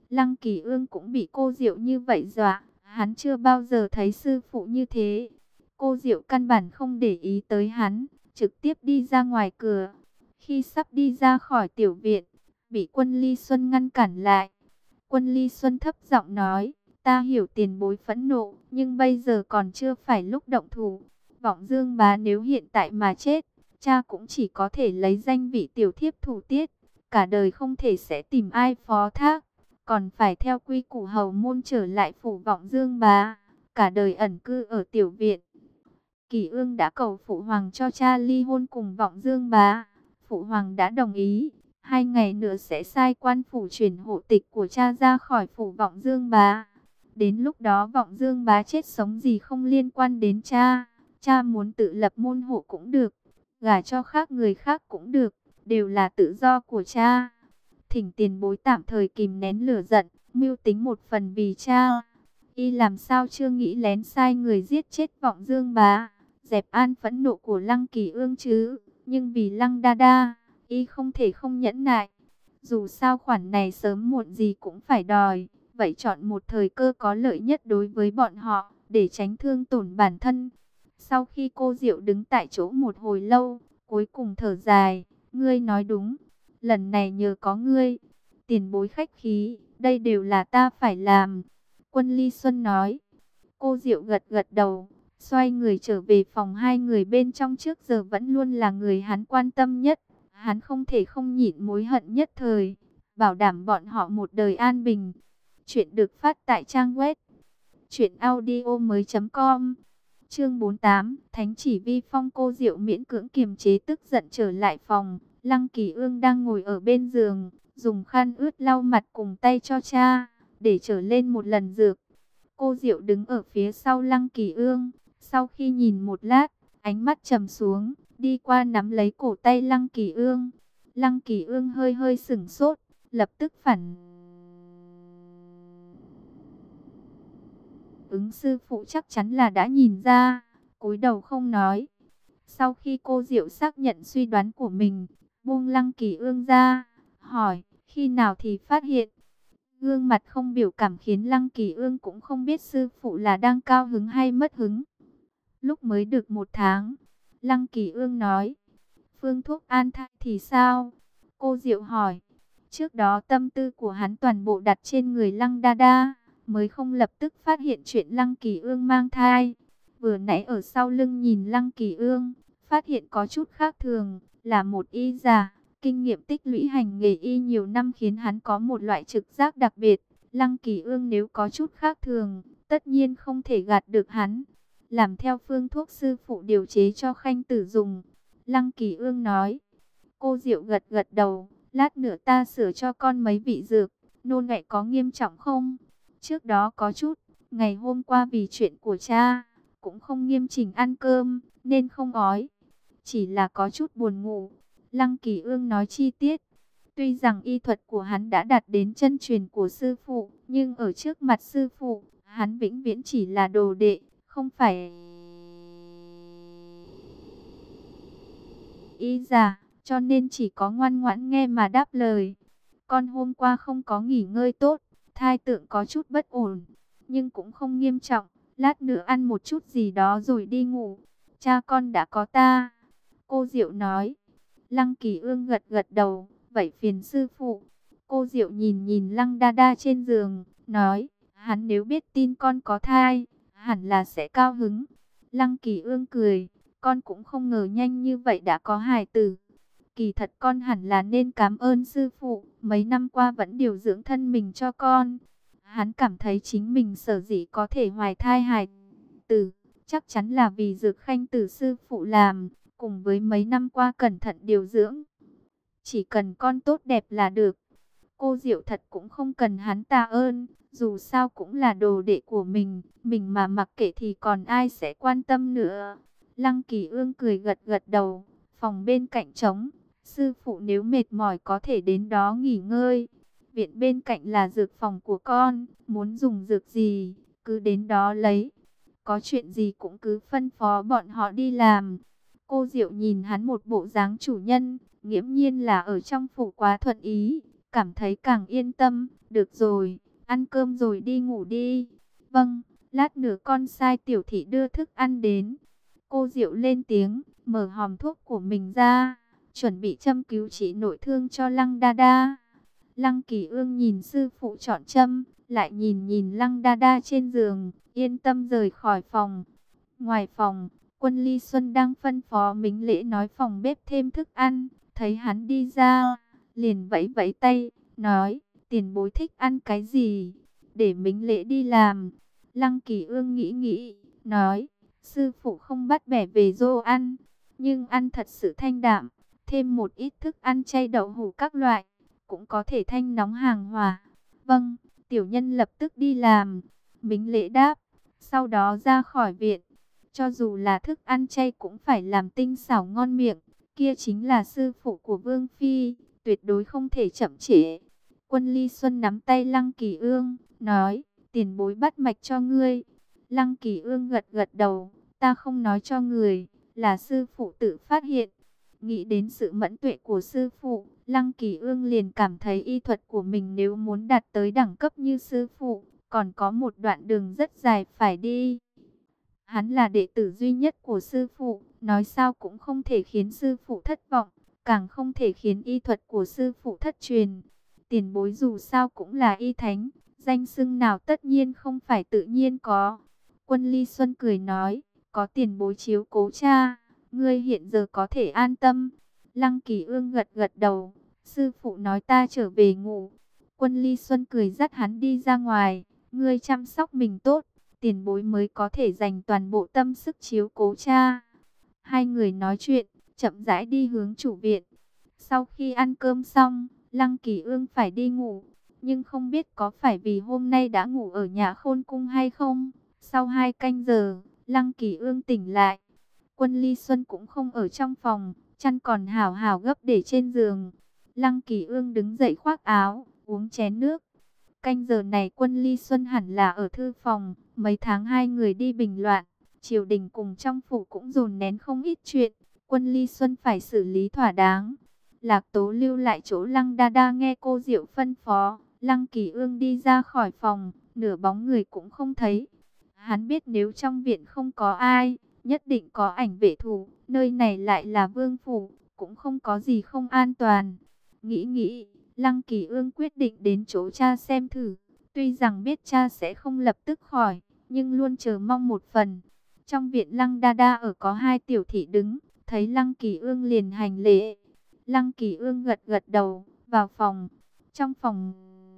Lăng Kỳ Ương cũng bị cô Diệu như vậy dọa, hắn chưa bao giờ thấy sư phụ như thế. Cô Diệu căn bản không để ý tới hắn, trực tiếp đi ra ngoài cửa. Khi sắp đi ra khỏi tiểu viện, bị Quân Ly Xuân ngăn cản lại. Quân Ly Xuân thấp giọng nói, ta hiểu tiền bối phẫn nộ, nhưng bây giờ còn chưa phải lúc động thủ. Vọng Dương bá nếu hiện tại mà chết, cha cũng chỉ có thể lấy danh vị tiểu thiếp thủ tiết, cả đời không thể sẽ tìm ai phó thác, còn phải theo quy củ hầu môn trở lại phủ Vọng Dương bá, cả đời ẩn cư ở tiểu viện. Kỳ Ương đã cầu phụ hoàng cho cha ly hôn cùng Vọng Dương bá, phụ hoàng đã đồng ý, hai ngày nữa sẽ sai quan phủ chuyển hộ tịch của cha ra khỏi phủ Vọng Dương bá. Đến lúc đó Vọng Dương bá chết sống gì không liên quan đến cha, cha muốn tự lập môn hộ cũng được, gả cho khác người khác cũng được, đều là tự do của cha. Thỉnh tiền bối tạm thời kìm nén lửa giận, mưu tính một phần vì cha. Y làm sao chưa nghĩ lén sai người giết chết Vọng Dương bá, dẹp an phẫn nộ của Lăng Kỳ Ương chứ. Nhưng vì Lăng Đa Đa, Y không thể không nhẫn nại. Dù sao khoản này sớm muộn gì cũng phải đòi, vậy chọn một thời cơ có lợi nhất đối với bọn họ, để tránh thương tổn bản thân. Sau khi cô Diệu đứng tại chỗ một hồi lâu, cuối cùng thở dài, ngươi nói đúng, lần này nhờ có ngươi, tiền bối khách khí, đây đều là ta phải làm. Quân Ly Xuân nói. Cô Diệu gật gật đầu, xoay người trở về phòng. Hai người bên trong trước giờ vẫn luôn là người hắn quan tâm nhất, hắn không thể không nhịn mối hận nhất thời, bảo đảm bọn họ một đời an bình. Chuyện được phát tại trang web truyện audio mới chấm com. Chương bốn mươi tám, Thánh chỉ vi phong. Cô Diệu miễn cưỡng kiềm chế tức giận trở lại phòng. Lăng Kỳ Ương đang ngồi ở bên giường, dùng khăn ướt lau mặt cùng tay cho cha, để trở lên một lần dược. Cô Diệu đứng ở phía sau Lăng Kỳ Ương, sau khi nhìn một lát, ánh mắt trầm xuống, đi qua nắm lấy cổ tay Lăng Kỳ Ương. Lăng Kỳ Ương hơi hơi sửng sốt, lập tức phản ứng. Sư phụ chắc chắn là đã nhìn ra, cúi đầu không nói. Sau khi cô Diệu xác nhận suy đoán của mình, buông Lăng Kỳ Ương ra, hỏi, khi nào thì phát hiện? Gương mặt không biểu cảm khiến Lăng Kỳ Ương cũng không biết sư phụ là đang cao hứng hay mất hứng. Lúc mới được một tháng, Lăng Kỳ Ương nói. Phương thuốc an thai thì sao? Cô Diệu hỏi. Trước đó tâm tư của hắn toàn bộ đặt trên người Lăng Đa Đa, mới không lập tức phát hiện chuyện Lăng Kỳ Ương mang thai. Vừa nãy ở sau lưng nhìn Lăng Kỳ Ương, phát hiện có chút khác thường, là một y giả. Kinh nghiệm tích lũy hành nghề y nhiều năm khiến hắn có một loại trực giác đặc biệt. Lăng Kỳ Ương nếu có chút khác thường, tất nhiên không thể gạt được hắn. Làm theo phương thuốc sư phụ điều chế cho Khanh Tử dùng. Lăng Kỳ Ương nói. Cô Diệu gật gật đầu. Lát nữa ta sửa cho con mấy vị dược. Nôn ọe có nghiêm trọng không? Trước đó có chút. Ngày hôm qua vì chuyện của cha, cũng không nghiêm chỉnh ăn cơm, nên không ói. Chỉ là có chút buồn ngủ. Lăng Kỳ Ương nói chi tiết. Tuy rằng y thuật của hắn đã đạt đến chân truyền của sư phụ, nhưng ở trước mặt sư phụ, hắn vĩnh viễn chỉ là đồ đệ, không phải y giả, cho nên chỉ có ngoan ngoãn nghe mà đáp lời. Con hôm qua không có nghỉ ngơi tốt, thai tượng có chút bất ổn, nhưng cũng không nghiêm trọng, lát nữa ăn một chút gì đó rồi đi ngủ. Cha con đã có ta. Cô Diệu nói. Lăng Kỳ Ương gật gật đầu, vậy phiền sư phụ. Cô Diệu nhìn nhìn Lăng Đa Đa trên giường, nói, hắn nếu biết tin con có thai, hẳn là sẽ cao hứng. Lăng Kỳ Ương cười, con cũng không ngờ nhanh như vậy đã có hài tử. Kỳ thật con hẳn là nên cảm ơn sư phụ, mấy năm qua vẫn điều dưỡng thân mình cho con. Hắn cảm thấy chính mình sở dĩ có thể hoài thai hài tử, chắc chắn là vì dược Khanh Tử sư phụ làm, cùng với mấy năm qua cẩn thận điều dưỡng. Chỉ cần con tốt đẹp là được. Cô Diệu thật cũng không cần hắn tạ ơn, dù sao cũng là đồ đệ của mình, mình mà mặc kệ thì còn ai sẽ quan tâm nữa. Lăng Kỳ Ương cười gật gật đầu, phòng bên cạnh trống, sư phụ nếu mệt mỏi có thể đến đó nghỉ ngơi. Viện bên cạnh là dược phòng của con, muốn dùng dược gì, cứ đến đó lấy. Có chuyện gì cũng cứ phân phó bọn họ đi làm. Cô Diệu nhìn hắn một bộ dáng chủ nhân, nghiễm nhiên là ở trong phủ quá thuận ý, cảm thấy càng yên tâm. Được rồi, ăn cơm rồi đi ngủ đi. Vâng, lát nữa con sai tiểu thị đưa thức ăn đến. Cô Diệu lên tiếng, mở hòm thuốc của mình ra, chuẩn bị châm cứu trị nội thương cho Lăng Đa Đa. Lăng Kỳ Ương nhìn sư phụ chọn châm, lại nhìn nhìn Lăng Đa Đa trên giường, yên tâm rời khỏi phòng. Ngoài phòng, Quân Ly Xuân đang phân phó Mính Lễ nói phòng bếp thêm thức ăn, thấy hắn đi ra, liền vẫy vẫy tay, nói, tiền bối thích ăn cái gì, để Mính Lễ đi làm. Lăng Kỳ Ương nghĩ nghĩ, nói, sư phụ không bắt bẻ về dô ăn, nhưng ăn thật sự thanh đạm, thêm một ít thức ăn chay đậu hũ các loại, cũng có thể thanh nóng hàng hòa. Vâng, tiểu nhân lập tức đi làm. Mính Lễ đáp, sau đó ra khỏi viện. Cho dù là thức ăn chay cũng phải làm tinh xảo ngon miệng, kia chính là sư phụ của Vương Phi, tuyệt đối không thể chậm trễ. Quân Ly Xuân nắm tay Lăng Kỳ Ương, nói, tiền bối bắt mạch cho ngươi. Lăng Kỳ Ương gật gật đầu, ta không nói cho người, là sư phụ tự phát hiện. Nghĩ đến sự mẫn tuệ của sư phụ, Lăng Kỳ Ương liền cảm thấy y thuật của mình nếu muốn đạt tới đẳng cấp như sư phụ, còn có một đoạn đường rất dài phải đi. Hắn là đệ tử duy nhất của sư phụ, nói sao cũng không thể khiến sư phụ thất vọng, càng không thể khiến y thuật của sư phụ thất truyền. Tiền bối dù sao cũng là y thánh, danh xưng nào tất nhiên không phải tự nhiên có. Quân Ly Xuân cười nói, có tiền bối chiếu cố cha, ngươi hiện giờ có thể an tâm. Lăng Kỳ Ương gật gật đầu, sư phụ nói ta trở về ngủ. Quân Ly Xuân cười dắt hắn đi ra ngoài, ngươi chăm sóc mình tốt, tiền bối mới có thể dành toàn bộ tâm sức chiếu cố cha. Hai người nói chuyện, chậm rãi đi hướng chủ viện. Sau khi ăn cơm xong, Lăng Kỳ Ương phải đi ngủ, nhưng không biết có phải vì hôm nay đã ngủ ở nhà Khôn Cung hay không. Sau hai canh giờ, Lăng Kỳ Ương tỉnh lại. Quân Ly Xuân cũng không ở trong phòng, chăn còn hảo hảo gấp để trên giường. Lăng Kỳ Ương đứng dậy khoác áo, uống chén nước. Canh giờ này Quân Ly Xuân hẳn là ở thư phòng, mấy tháng hai người đi bình loạn, triều đình cùng trong phủ cũng dồn nén không ít chuyện, Quân Ly Xuân phải xử lý thỏa đáng. Lạc Tố lưu lại chỗ Lăng Đa Đa nghe cô Diệu phân phó, Lăng Kỳ Ương đi ra khỏi phòng, nửa bóng người cũng không thấy. Hắn biết nếu trong viện không có ai, nhất định có ảnh vệ thủ, nơi này lại là vương phủ, cũng không có gì không an toàn. Nghĩ nghĩ, Lăng Kỳ Ương quyết định đến chỗ cha xem thử. Tuy rằng biết cha sẽ không lập tức khỏi, nhưng luôn chờ mong một phần. Trong viện Lăng Đa Đa ở có hai tiểu thị đứng, thấy Lăng Kỳ Ương liền hành lễ. Lăng Kỳ Ương gật gật đầu, vào phòng. Trong phòng,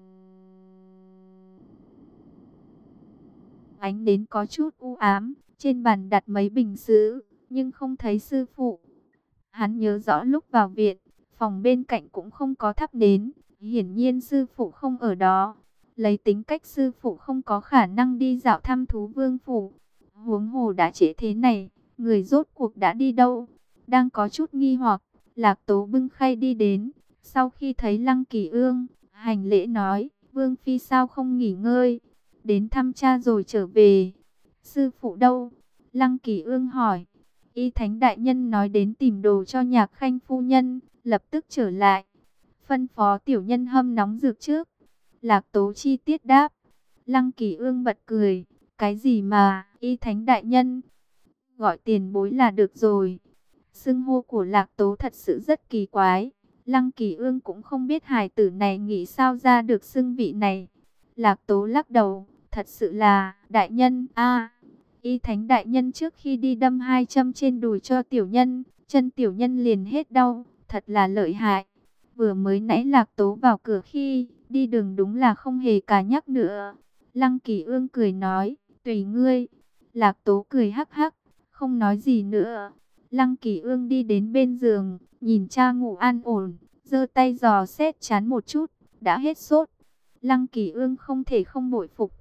ánh đến có chút u ám, trên bàn đặt mấy bình sứ, nhưng không thấy sư phụ. Hắn nhớ rõ lúc vào viện, phòng bên cạnh cũng không có thắp nến, hiển nhiên sư phụ không ở đó. Lấy tính cách sư phụ không có khả năng đi dạo thăm thú vương phủ. Huống hồ đã trễ thế này, người rốt cuộc đã đi đâu? Đang có chút nghi hoặc, Lạc Tố bưng khay đi đến. Sau khi thấy Lăng Kỳ Ương, hành lễ nói, Vương Phi sao không nghỉ ngơi? Đến thăm cha rồi trở về. Sư phụ đâu? Lăng Kỳ Ương hỏi. Y Thánh Đại Nhân nói đến tìm đồ cho Nhạc Khanh phu nhân, lập tức trở lại. Phân phó tiểu nhân hâm nóng dược trước. Lạc Tố chi tiết đáp. Lăng Kỳ Ương bật cười. Cái gì mà, Y Thánh Đại Nhân? Gọi tiền bối là được rồi. Xưng hô của Lạc Tố thật sự rất kỳ quái. Lăng Kỳ Ương cũng không biết hài tử này nghĩ sao ra được xưng vị này. Lạc Tố lắc đầu. Thật sự là, đại nhân, a Y Thánh Đại Nhân trước khi đi đâm hai châm trên đùi cho tiểu nhân, chân tiểu nhân liền hết đau, thật là lợi hại. Vừa mới nãy Lạc Tố vào cửa khi, đi đường đúng là không hề cả nhắc nữa. Lăng Kỳ Ương cười nói, tùy ngươi. Lạc Tố cười hắc hắc, không nói gì nữa. Lăng Kỳ Ương đi đến bên giường, nhìn cha ngủ an ổn, giơ tay dò xét chán một chút, đã hết sốt. Lăng Kỳ Ương không thể không bội phục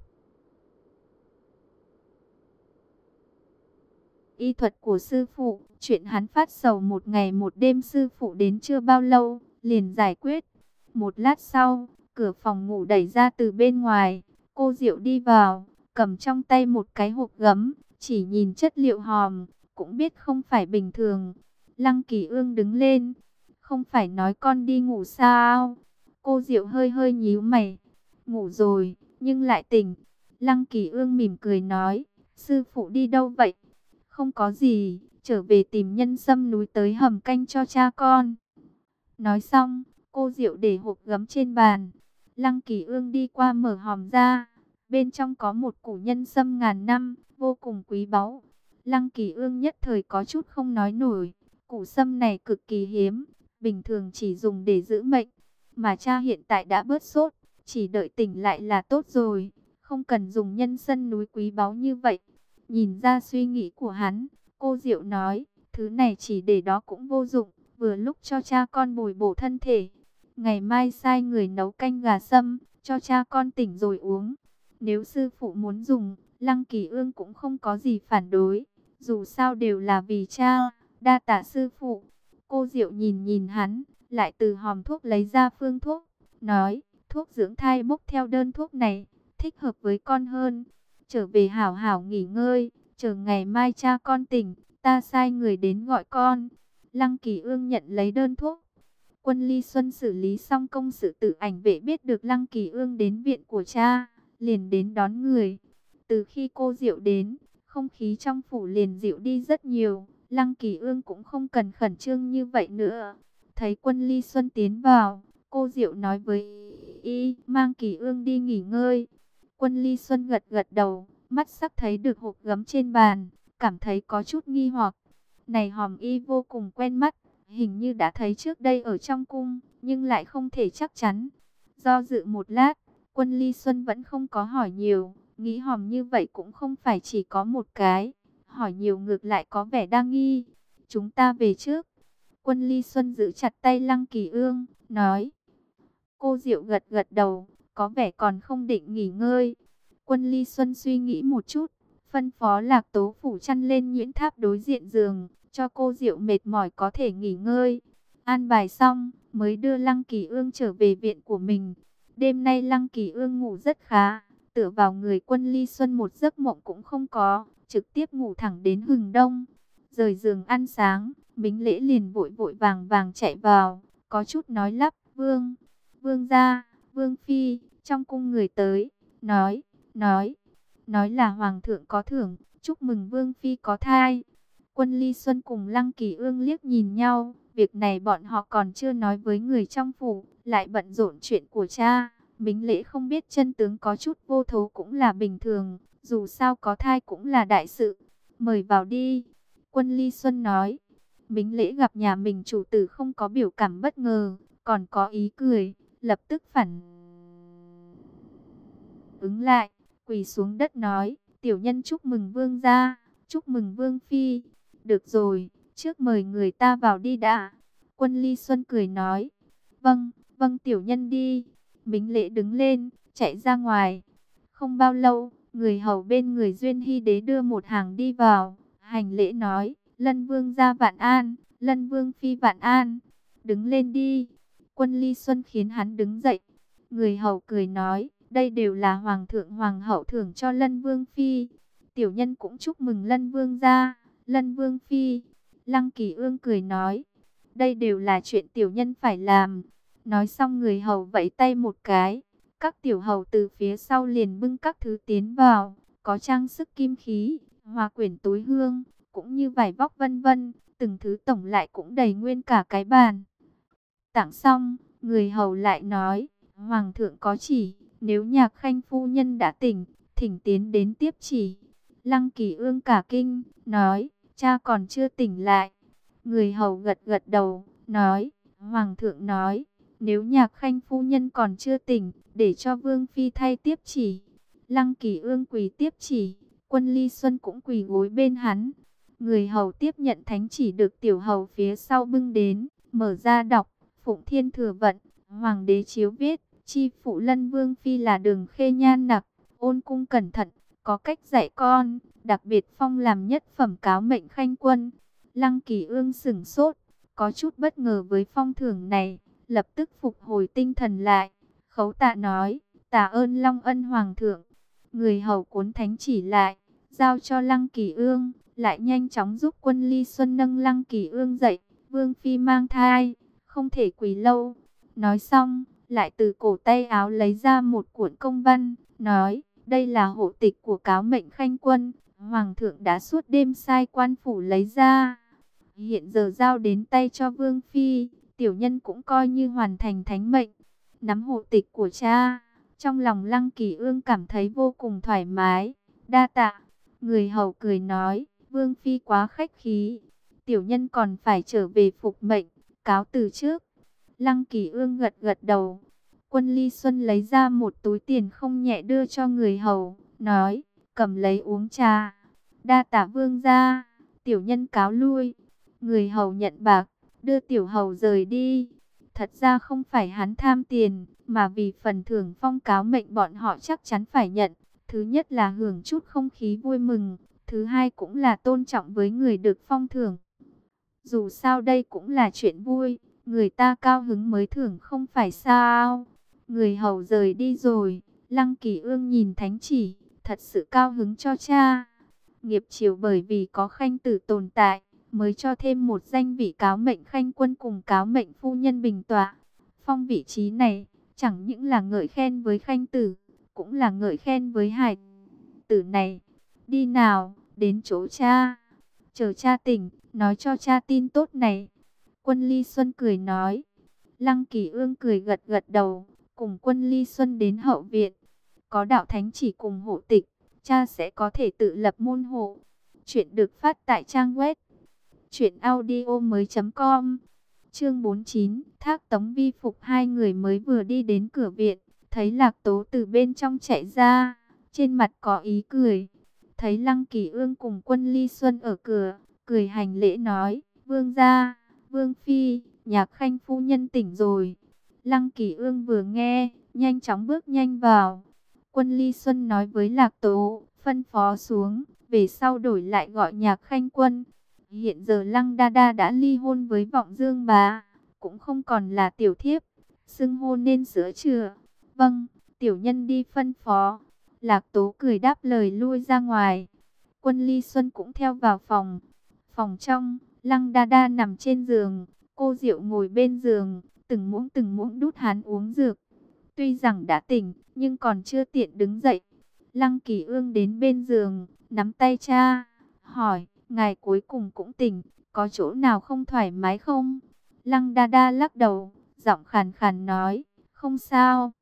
y thuật của sư phụ. Chuyện hắn phát sầu một ngày một đêm sư phụ đến chưa bao lâu, liền giải quyết. Một lát sau, cửa phòng ngủ đẩy ra từ bên ngoài. Cô Diệu đi vào, cầm trong tay một cái hộp gấm, chỉ nhìn chất liệu hòm, cũng biết không phải bình thường. Lăng Kỳ Ương đứng lên, không phải nói con đi ngủ sao? Cô Diệu hơi hơi nhíu mày. Ngủ rồi, nhưng lại tỉnh. Lăng Kỳ Ương mỉm cười nói, sư phụ đi đâu vậy? Không có gì, trở về tìm nhân sâm núi tới hầm canh cho cha con. Nói xong, cô Diệu để hộp gấm trên bàn. Lăng Kỳ Ương đi qua mở hòm ra. Bên trong có một củ nhân sâm ngàn năm, vô cùng quý báu. Lăng Kỳ Ương nhất thời có chút không nói nổi. Củ sâm này cực kỳ hiếm, bình thường chỉ dùng để giữ mệnh. Mà cha hiện tại đã bớt sốt, chỉ đợi tỉnh lại là tốt rồi. Không cần dùng nhân sâm núi quý báu như vậy. Nhìn ra suy nghĩ của hắn, cô Diệu nói, thứ này chỉ để đó cũng vô dụng, vừa lúc cho cha con bồi bổ thân thể. Ngày mai sai người nấu canh gà sâm, cho cha con tỉnh rồi uống. Nếu sư phụ muốn dùng, Lăng Kỳ Ương cũng không có gì phản đối. Dù sao đều là vì cha, đa tạ sư phụ. Cô Diệu nhìn nhìn hắn, lại từ hòm thuốc lấy ra phương thuốc, nói, thuốc dưỡng thai bốc theo đơn thuốc này, thích hợp với con hơn. Trở về hảo hảo nghỉ ngơi, chờ ngày mai cha con tỉnh, ta sai người đến gọi con. Lăng Kỳ Ương nhận lấy đơn thuốc. Quân Ly Xuân xử lý xong công sự tự ảnh vệ biết được Lăng Kỳ Ương đến viện của cha, liền đến đón người. Từ khi cô Diệu đến, không khí trong phủ liền dịu đi rất nhiều. Lăng Kỳ Ương cũng không cần khẩn trương như vậy nữa. Thấy Quân Ly Xuân tiến vào, cô Diệu nói với y, mang Kỳ Ương đi nghỉ ngơi. Quân Ly Xuân gật gật đầu, mắt sắc thấy được hộp gấm trên bàn, cảm thấy có chút nghi hoặc. Này hòm y vô cùng quen mắt, hình như đã thấy trước đây ở trong cung, nhưng lại không thể chắc chắn. Do dự một lát, Quân Ly Xuân vẫn không có hỏi nhiều, nghĩ hòm như vậy cũng không phải chỉ có một cái. Hỏi nhiều ngược lại có vẻ đa nghi. Chúng ta về trước. Quân Ly Xuân giữ chặt tay Lăng Kỳ Ương, nói. Cô Diệu gật gật đầu, có vẻ còn không định nghỉ ngơi. Quân Ly Xuân suy nghĩ một chút, phân phó Lạc Tố phủ chăn lên nhuyễn tháp đối diện giường, cho cô Diệu mệt mỏi có thể nghỉ ngơi. An bài xong, mới đưa Lăng Kỳ Ương trở về viện của mình. Đêm nay Lăng Kỳ Ương ngủ rất khá, tựa vào người Quân Ly Xuân một giấc mộng cũng không có, trực tiếp ngủ thẳng đến hừng đông. Rời giường ăn sáng, Mính Lễ liền vội vội vàng vàng chạy vào, có chút nói lắp, Vương, Vương gia, Vương Phi, trong cung người tới, nói, nói, nói là Hoàng thượng có thưởng, chúc mừng Vương Phi có thai. Quân Ly Xuân cùng Lăng Kỳ Ương liếc nhìn nhau, việc này bọn họ còn chưa nói với người trong phủ, lại bận rộn chuyện của cha. Mính Lễ không biết chân tướng có chút vô thố cũng là bình thường, dù sao có thai cũng là đại sự. Mời vào đi. Quân Ly Xuân nói. Mính Lễ gặp nhà mình chủ tử không có biểu cảm bất ngờ, còn có ý cười, lập tức phản ứng lại, quỳ xuống đất nói, tiểu nhân chúc mừng Vương gia, chúc mừng Vương Phi. Được rồi, trước mời người ta vào đi đã. Quân Ly Xuân cười nói, vâng, vâng tiểu nhân đi. Mính Lễ đứng lên, chạy ra ngoài. Không bao lâu, người hầu bên người Duyên Hy Đế đưa một hàng đi vào, hành lễ nói, Lân Vương gia vạn an, Lân Vương Phi vạn an. Đứng lên đi. Quân Ly Xuân khiến hắn đứng dậy. Người hầu cười nói, đây đều là Hoàng thượng Hoàng hậu thưởng cho Lân Vương Phi. Tiểu nhân cũng chúc mừng Lân Vương gia, Lân Vương Phi. Lăng Kỳ Ương cười nói, đây đều là chuyện tiểu nhân phải làm. Nói xong người hầu vẫy tay một cái. Các tiểu hầu từ phía sau liền bưng các thứ tiến vào, có trang sức kim khí, hoa quyển túi hương, cũng như vải vóc vân vân, từng thứ tổng lại cũng đầy nguyên cả cái bàn. Tặng xong, người hầu lại nói, Hoàng thượng có chỉ, nếu Nhạc Khanh phu nhân đã tỉnh, thỉnh tiến đến tiếp chỉ. Lăng Kỳ Ương cả kinh, nói, cha còn chưa tỉnh lại. Người hầu gật gật đầu, nói, Hoàng thượng nói, nếu Nhạc Khanh phu nhân còn chưa tỉnh, để cho Vương Phi thay tiếp chỉ. Lăng Kỳ Ương quỳ tiếp chỉ, Quân Ly Xuân cũng quỳ gối bên hắn. Người hầu tiếp nhận thánh chỉ được tiểu hầu phía sau bưng đến, mở ra đọc, Phụng Thiên Thừa Vận, Hoàng đế chiếu viết, chi phụ Lân Vương Phi là Đường Khê Nhan Nặc, ôn cung cẩn thận, có cách dạy con, đặc biệt phong làm nhất phẩm cáo mệnh khanh quân. Lăng Kỳ Ương sửng sốt, có chút bất ngờ với phong thưởng này, lập tức phục hồi tinh thần lại, khấu tạ nói, tạ ơn long ân Hoàng thượng. Người hầu cuốn thánh chỉ lại, giao cho Lăng Kỳ Ương, lại nhanh chóng giúp Quân Ly Xuân nâng Lăng Kỳ Ương dậy. Vương Phi mang thai, không thể quỳ lâu. Nói xong, lại từ cổ tay áo lấy ra một cuộn công văn, nói, đây là hộ tịch của cáo mệnh khanh quân, Hoàng thượng đã suốt đêm sai quan phủ lấy ra. Hiện giờ giao đến tay cho Vương Phi, tiểu nhân cũng coi như hoàn thành thánh mệnh. Nắm hộ tịch của cha, trong lòng Lăng Kỳ Ương cảm thấy vô cùng thoải mái. Đa tạ, người hầu cười nói, Vương Phi quá khách khí, tiểu nhân còn phải trở về phục mệnh, cáo từ trước. Lăng Kỳ Ương gật gật đầu. Quân Ly Xuân lấy ra một túi tiền không nhẹ đưa cho người hầu, nói, cầm lấy uống trà. Đa tạ vương gia, tiểu nhân cáo lui. Người hầu nhận bạc, đưa tiểu hầu rời đi. Thật ra không phải hắn tham tiền, mà vì phần thưởng phong cáo mệnh bọn họ chắc chắn phải nhận. Thứ nhất là hưởng chút không khí vui mừng, thứ hai cũng là tôn trọng với người được phong thưởng. Dù sao đây cũng là chuyện vui, người ta cao hứng mới thưởng không phải sao. Người hầu rời đi rồi, Lăng Kỳ Ương nhìn thánh chỉ, thật sự cao hứng cho cha. Nghiệp chiều bởi vì có khanh tử tồn tại, mới cho thêm một danh vị cáo mệnh khanh quân cùng cáo mệnh phu nhân bình tọa. Phong vị trí này, chẳng những là ngợi khen với khanh tử, cũng là ngợi khen với hải tử này. Đi nào, đến chỗ cha. Chờ cha tỉnh, nói cho cha tin tốt này. Quân Ly Xuân cười nói. Lăng Kỳ Ương cười gật gật đầu, cùng Quân Ly Xuân đến hậu viện. Có đạo thánh chỉ cùng hộ tịch, cha sẽ có thể tự lập môn hộ. Chuyện được phát tại trang web truyện audio mới chấm com. Chương bốn mươi chín, Thác Tống Vi phục. Hai người mới vừa đi đến cửa viện, thấy Lạc Tố từ bên trong chạy ra, trên mặt có ý cười. Thấy Lăng Kỳ Ương cùng Quân Ly Xuân ở cửa, cười hành lễ nói, vương gia, vương phi, Nhạc khanh phu nhân tỉnh rồi. Lăng Kỳ Ương vừa nghe, nhanh chóng bước nhanh vào. Quân Ly Xuân nói với Lạc Tố, phân phó xuống, về sau đổi lại gọi Nhạc khanh quân. Hiện giờ Lăng Đa Đa đã ly hôn với Vọng Dương bá, cũng không còn là tiểu thiếp, xưng hô nên sửa chữa. Vâng, tiểu nhân đi phân phó. Lạc Tố cười đáp lời lui ra ngoài. Quân Ly Xuân cũng theo vào phòng. Phòng trong, Lăng Đa Đa nằm trên giường, cô Diệu ngồi bên giường, từng muỗng từng muỗng đút hắn uống dược. Tuy rằng đã tỉnh, nhưng còn chưa tiện đứng dậy. Lăng Kỳ Ương đến bên giường, nắm tay cha, hỏi, ngài cuối cùng cũng tỉnh, có chỗ nào không thoải mái không? Lăng Đa Đa lắc đầu, giọng khàn khàn nói, không sao.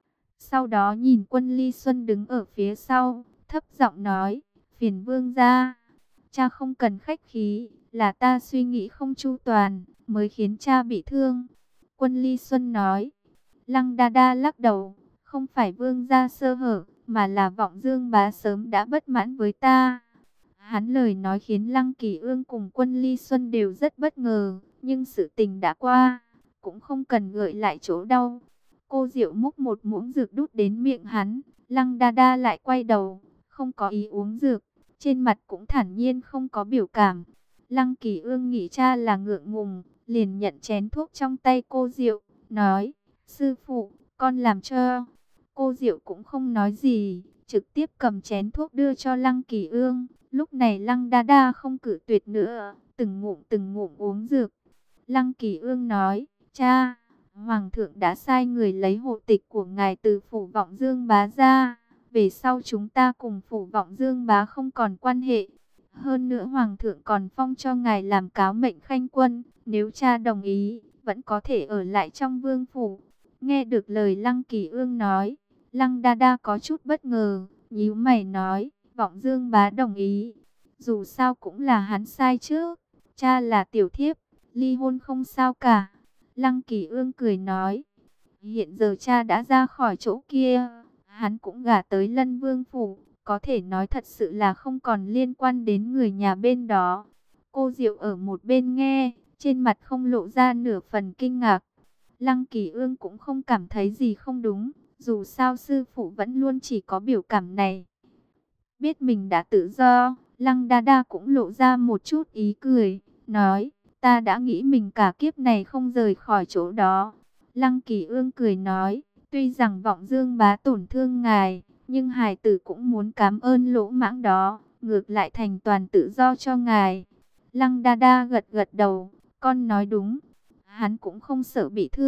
Sau đó nhìn Quân Ly Xuân đứng ở phía sau, thấp giọng nói, phiền vương gia, cha không cần khách khí, là ta suy nghĩ không chu toàn, mới khiến cha bị thương. Quân Ly Xuân nói. Lăng Đa Đa lắc đầu, không phải vương gia sơ hở, mà là Vọng Dương bá sớm đã bất mãn với ta. Hắn lời nói khiến Lăng Kỳ Ương cùng Quân Ly Xuân đều rất bất ngờ, nhưng sự tình đã qua, cũng không cần gợi lại chỗ đau. Cô Diệu múc một muỗng dược đút đến miệng hắn, Lăng Đa Đa lại quay đầu, không có ý uống dược, trên mặt cũng thản nhiên không có biểu cảm. Lăng Kỳ Ương nghĩ cha là ngượng ngùng, liền nhận chén thuốc trong tay cô Diệu, nói, sư phụ, con làm cho. Cô Diệu cũng không nói gì, trực tiếp cầm chén thuốc đưa cho Lăng Kỳ Ương. Lúc này Lăng Đa Đa không cự tuyệt nữa, từng ngụm từng ngụm uống dược. Lăng Kỳ Ương nói, cha, Hoàng thượng đã sai người lấy hộ tịch của ngài từ phủ Vọng Dương bá ra. Về sau chúng ta cùng phủ Vọng Dương bá không còn quan hệ. Hơn nữa Hoàng thượng còn phong cho ngài làm cáo mệnh khanh quân. Nếu cha đồng ý, vẫn có thể ở lại trong vương phủ. Nghe được lời Lăng Kỳ Ương nói, Lăng Đa Đa có chút bất ngờ, nhíu mày nói, Vọng Dương bá đồng ý. Dù sao cũng là hắn sai chứ, cha là tiểu thiếp, ly hôn không sao cả. Lăng Kỳ Ương cười nói, hiện giờ cha đã ra khỏi chỗ kia, hắn cũng gả tới Lân Vương phủ, có thể nói thật sự là không còn liên quan đến người nhà bên đó. Cô Diệu ở một bên nghe, trên mặt không lộ ra nửa phần kinh ngạc. Lăng Kỳ Ương cũng không cảm thấy gì không đúng, dù sao sư phụ vẫn luôn chỉ có biểu cảm này. Biết mình đã tự do, Lăng Đa Đa cũng lộ ra một chút ý cười, nói, ta đã nghĩ mình cả kiếp này không rời khỏi chỗ đó. Lăng Kỳ Ương cười nói, tuy rằng Vọng Dương bá tổn thương ngài, nhưng hài tử cũng muốn cảm ơn lỗ mãng đó, ngược lại thành toàn tự do cho ngài. Lăng Đa Đa gật gật đầu, con nói đúng. Hắn cũng không sợ bị thương,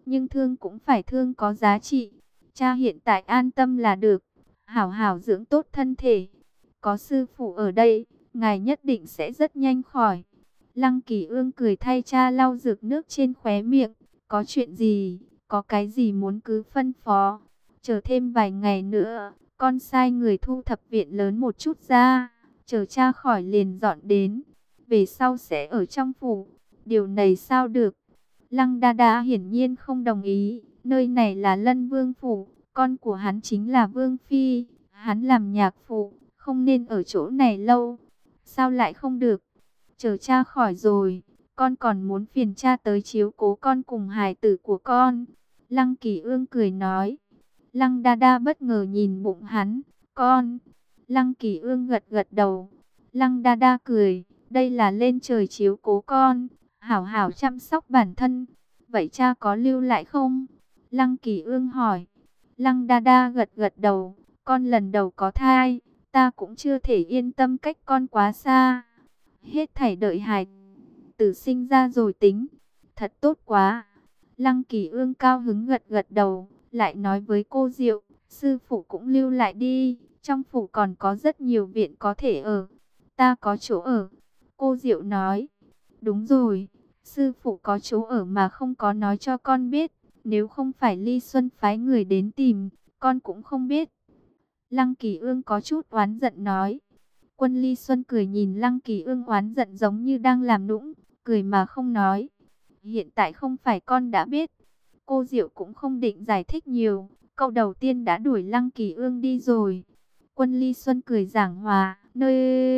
nhưng thương cũng phải thương có giá trị. Cha hiện tại an tâm là được, hảo hảo dưỡng tốt thân thể. Có sư phụ ở đây, ngài nhất định sẽ rất nhanh khỏi. Lăng Kỳ Ương cười thay cha lau dược nước trên khóe miệng. Có chuyện gì, có cái gì muốn cứ phân phó. Chờ thêm vài ngày nữa, con sai người thu thập viện lớn một chút ra. Chờ cha khỏi liền dọn đến. Về sau sẽ ở trong phủ. Điều này sao được? Lăng Đa Đa hiển nhiên không đồng ý. Nơi này là Lân Vương phủ, con của hắn chính là Vương Phi. Hắn làm nhạc phụ, không nên ở chỗ này lâu. Sao lại không được? Chờ cha khỏi rồi, con còn muốn phiền cha tới chiếu cố con cùng hài tử của con. Lăng Kỳ Ương cười nói. Lăng Đa Đa bất ngờ nhìn bụng hắn. Con. Lăng Kỳ Ương gật gật đầu. Lăng Đa Đa cười. Đây là lên trời chiếu cố con, hảo hảo chăm sóc bản thân. Vậy cha có lưu lại không? Lăng Kỳ Ương hỏi. Lăng Đa Đa gật gật đầu. Con lần đầu có thai, ta cũng chưa thể yên tâm cách con quá xa. Hết thảy đợi hài tử sinh ra rồi tính. Thật tốt quá. Lăng Kỳ Ương cao hứng gật gật đầu. Lại nói với cô Diệu, sư phụ cũng lưu lại đi. Trong phủ còn có rất nhiều viện có thể ở. Ta có chỗ ở. Cô Diệu nói. Đúng rồi, sư phụ có chỗ ở mà không có nói cho con biết. Nếu không phải Ly Xuân phái người đến tìm, con cũng không biết. Lăng Kỳ Ương có chút oán giận nói. Quân Ly Xuân cười nhìn Lăng Kỳ Ương oán giận giống như đang làm nũng, cười mà không nói. Hiện tại không phải con đã biết. Cô Diệu cũng không định giải thích nhiều, câu đầu tiên đã đuổi Lăng Kỳ Ương đi rồi. Quân Ly Xuân cười giảng hòa, nơi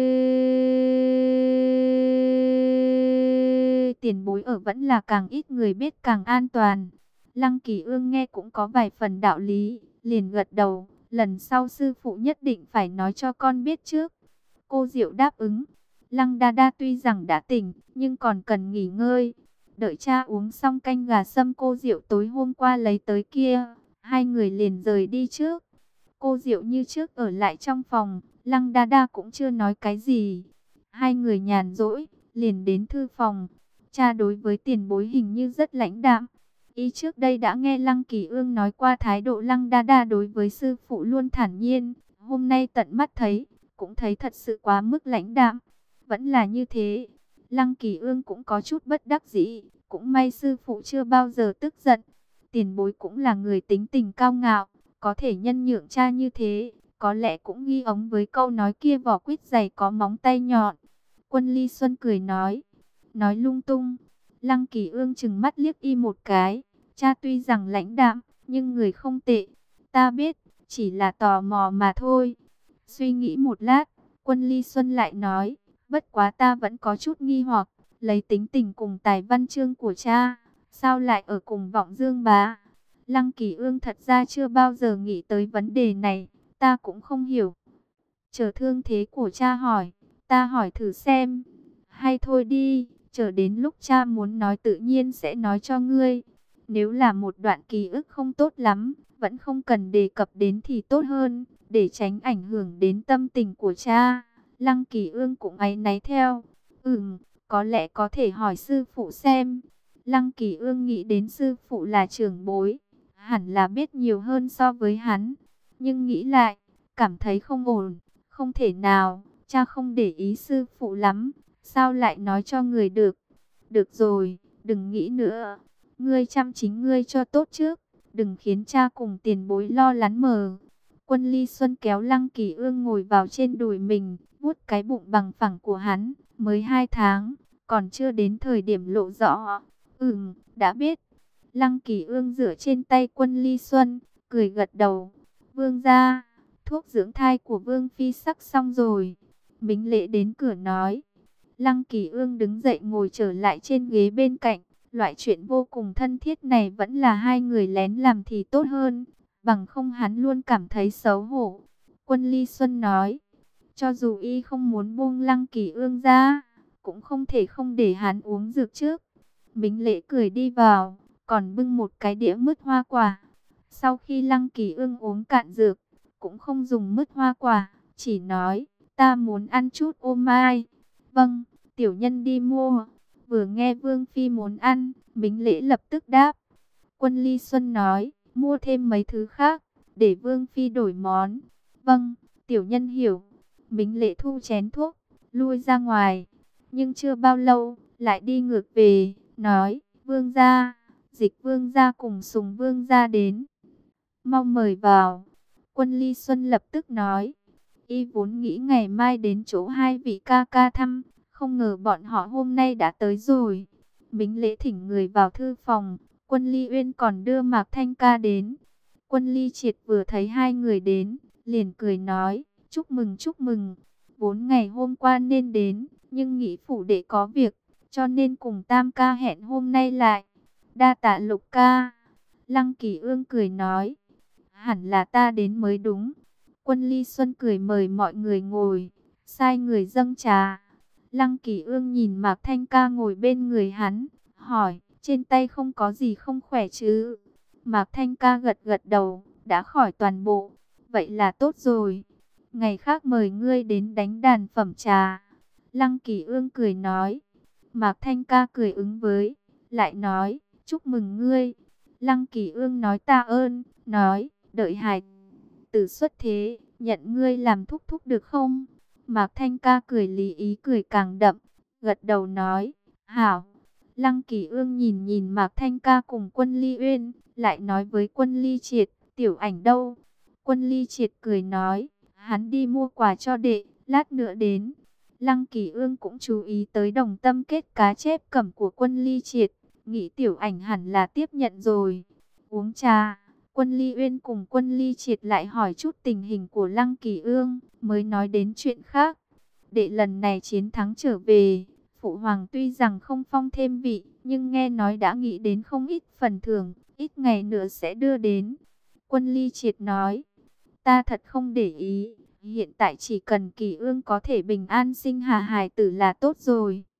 tiền bối ở vẫn là càng ít người biết càng an toàn. Lăng Kỳ Ương nghe cũng có vài phần đạo lý, liền gật đầu, lần sau sư phụ nhất định phải nói cho con biết trước. Cô Diệu đáp ứng. Lăng Đa Đa tuy rằng đã tỉnh, nhưng còn cần nghỉ ngơi. Đợi cha uống xong canh gà sâm cô Diệu tối hôm qua lấy tới kia, hai người liền rời đi trước. Cô Diệu như trước ở lại trong phòng, Lăng Đa Đa cũng chưa nói cái gì. Hai người nhàn rỗi, liền đến thư phòng. Cha đối với tiền bối hình như rất lãnh đạm. Y trước đây đã nghe Lăng Kỳ Ương nói qua thái độ Lăng Đa Đa đối với sư phụ luôn thản nhiên. Hôm nay tận mắt thấy, cũng thấy thật sự quá mức lãnh đạm. Vẫn là như thế. Lăng Kỳ Ương cũng có chút bất đắc dĩ. Cũng may sư phụ chưa bao giờ tức giận. Tiền bối cũng là người tính tình cao ngạo, có thể nhân nhượng cha như thế, có lẽ cũng ghi ống với câu nói kia vỏ quýt dày có móng tay nhọn. Quân Ly Xuân cười nói, nói lung tung. Lăng Kỳ Ương chừng mắt liếc y một cái, cha tuy rằng lãnh đạm, nhưng người không tệ. Ta biết, chỉ là tò mò mà thôi. Suy nghĩ một lát, Quân Ly Xuân lại nói, bất quá ta vẫn có chút nghi hoặc, lấy tính tình cùng tài văn chương của cha, sao lại ở cùng Vọng Dương bá? Lăng Kỳ Ương thật ra chưa bao giờ nghĩ tới vấn đề này, ta cũng không hiểu. Chờ thương thế của cha hỏi, ta hỏi thử xem. Hay thôi đi, chờ đến lúc cha muốn nói tự nhiên sẽ nói cho ngươi. Nếu là một đoạn ký ức không tốt lắm, vẫn không cần đề cập đến thì tốt hơn, để tránh ảnh hưởng đến tâm tình của cha. Lăng Kỳ Ương cũng áy náy theo. Ừm, có lẽ có thể hỏi sư phụ xem. Lăng Kỳ Ương nghĩ đến sư phụ là trưởng bối, hẳn là biết nhiều hơn so với hắn. Nhưng nghĩ lại, cảm thấy không ổn, không thể nào, cha không để ý sư phụ lắm, sao lại nói cho người được. Được rồi, đừng nghĩ nữa, ngươi chăm chính ngươi cho tốt trước, đừng khiến cha cùng tiền bối lo lắng mờ. Quân Ly Xuân kéo Lăng Kỳ Ương ngồi vào trên đùi mình, vuốt cái bụng bằng phẳng của hắn, mới hai tháng, còn chưa đến thời điểm lộ rõ. Ừm, đã biết. Lăng Kỳ Ương dựa trên tay Quân Ly Xuân, cười gật đầu. Vương gia, thuốc dưỡng thai của Vương Phi sắc xong rồi. Mính Lễ đến cửa nói. Lăng Kỳ Ương đứng dậy ngồi trở lại trên ghế bên cạnh. Loại chuyện vô cùng thân thiết này vẫn là hai người lén làm thì tốt hơn. Bằng không hắn luôn cảm thấy xấu hổ. Quân Ly Xuân nói. Cho dù y không muốn buông Lăng Kỳ Ương ra, cũng không thể không để hắn uống dược trước. Mính Lễ cười đi vào, còn bưng một cái đĩa mứt hoa quả. Sau khi Lăng Kỳ Ương uống cạn dược, cũng không dùng mứt hoa quả, chỉ nói, ta muốn ăn chút ô mai. Vâng, tiểu nhân đi mua. Vừa nghe Vương Phi muốn ăn, Mính Lễ lập tức đáp. Quân Ly Xuân nói, mua thêm mấy thứ khác, để Vương Phi đổi món. Vâng, tiểu nhân hiểu. Mính Lễ thu chén thuốc, lui ra ngoài. Nhưng chưa bao lâu, lại đi ngược về, nói, Vương gia, Dịch Vương gia cùng Sùng Vương gia đến. Mau mời vào. Quân Ly Xuân lập tức nói, y vốn nghĩ ngày mai đến chỗ hai vị ca ca thăm, không ngờ bọn họ hôm nay đã tới rồi. Mính Lễ thỉnh người vào thư phòng, Quân Ly Uyên còn đưa Mạc Thanh Ca đến. Quân Ly Triệt vừa thấy hai người đến, liền cười nói, chúc mừng chúc mừng. Vốn ngày hôm qua nên đến, nhưng nghĩ phủ đệ có việc, cho nên cùng Tam ca hẹn hôm nay lại. Đa tạ Lục ca. Lăng Kỳ Ương cười nói, hẳn là ta đến mới đúng. Quân Ly Xuân cười mời mọi người ngồi, sai người dâng trà. Lăng Kỳ Ương nhìn Mạc Thanh Ca ngồi bên người hắn, hỏi, trên tay không có gì không khỏe chứ? Mạc Thanh Ca gật gật đầu, đã khỏi toàn bộ. Vậy là tốt rồi. Ngày khác mời ngươi đến đánh đàn phẩm trà. Lăng Kỳ Ương cười nói. Mạc Thanh Ca cười ứng với, lại nói, chúc mừng ngươi. Lăng Kỳ Ương nói tạ ơn, nói, đợi hài tử xuất thế, nhận ngươi làm thúc thúc được không? Mạc Thanh Ca cười lý ý cười càng đậm, gật đầu nói, hảo. Lăng Kỳ Ương nhìn nhìn Mạc Thanh Ca cùng Quân Ly Uyên, lại nói với Quân Ly Triệt, tiểu ảnh đâu? Quân Ly Triệt cười nói, hắn đi mua quà cho đệ, lát nữa đến. Lăng Kỳ Ương cũng chú ý tới đồng tâm kết cá chép cẩm của Quân Ly Triệt, nghĩ tiểu ảnh hẳn là tiếp nhận rồi. Uống trà, Quân Ly Uyên cùng Quân Ly Triệt lại hỏi chút tình hình của Lăng Kỳ Ương, mới nói đến chuyện khác. Đệ lần này chiến thắng trở về, Phụ Hoàng tuy rằng không phong thêm vị, nhưng nghe nói đã nghĩ đến không ít phần thưởng, ít ngày nữa sẽ đưa đến. Quân Ly Triệt nói, ta thật không để ý, hiện tại chỉ cần Kỳ Ương có thể bình an sinh hạ hài tử là tốt rồi.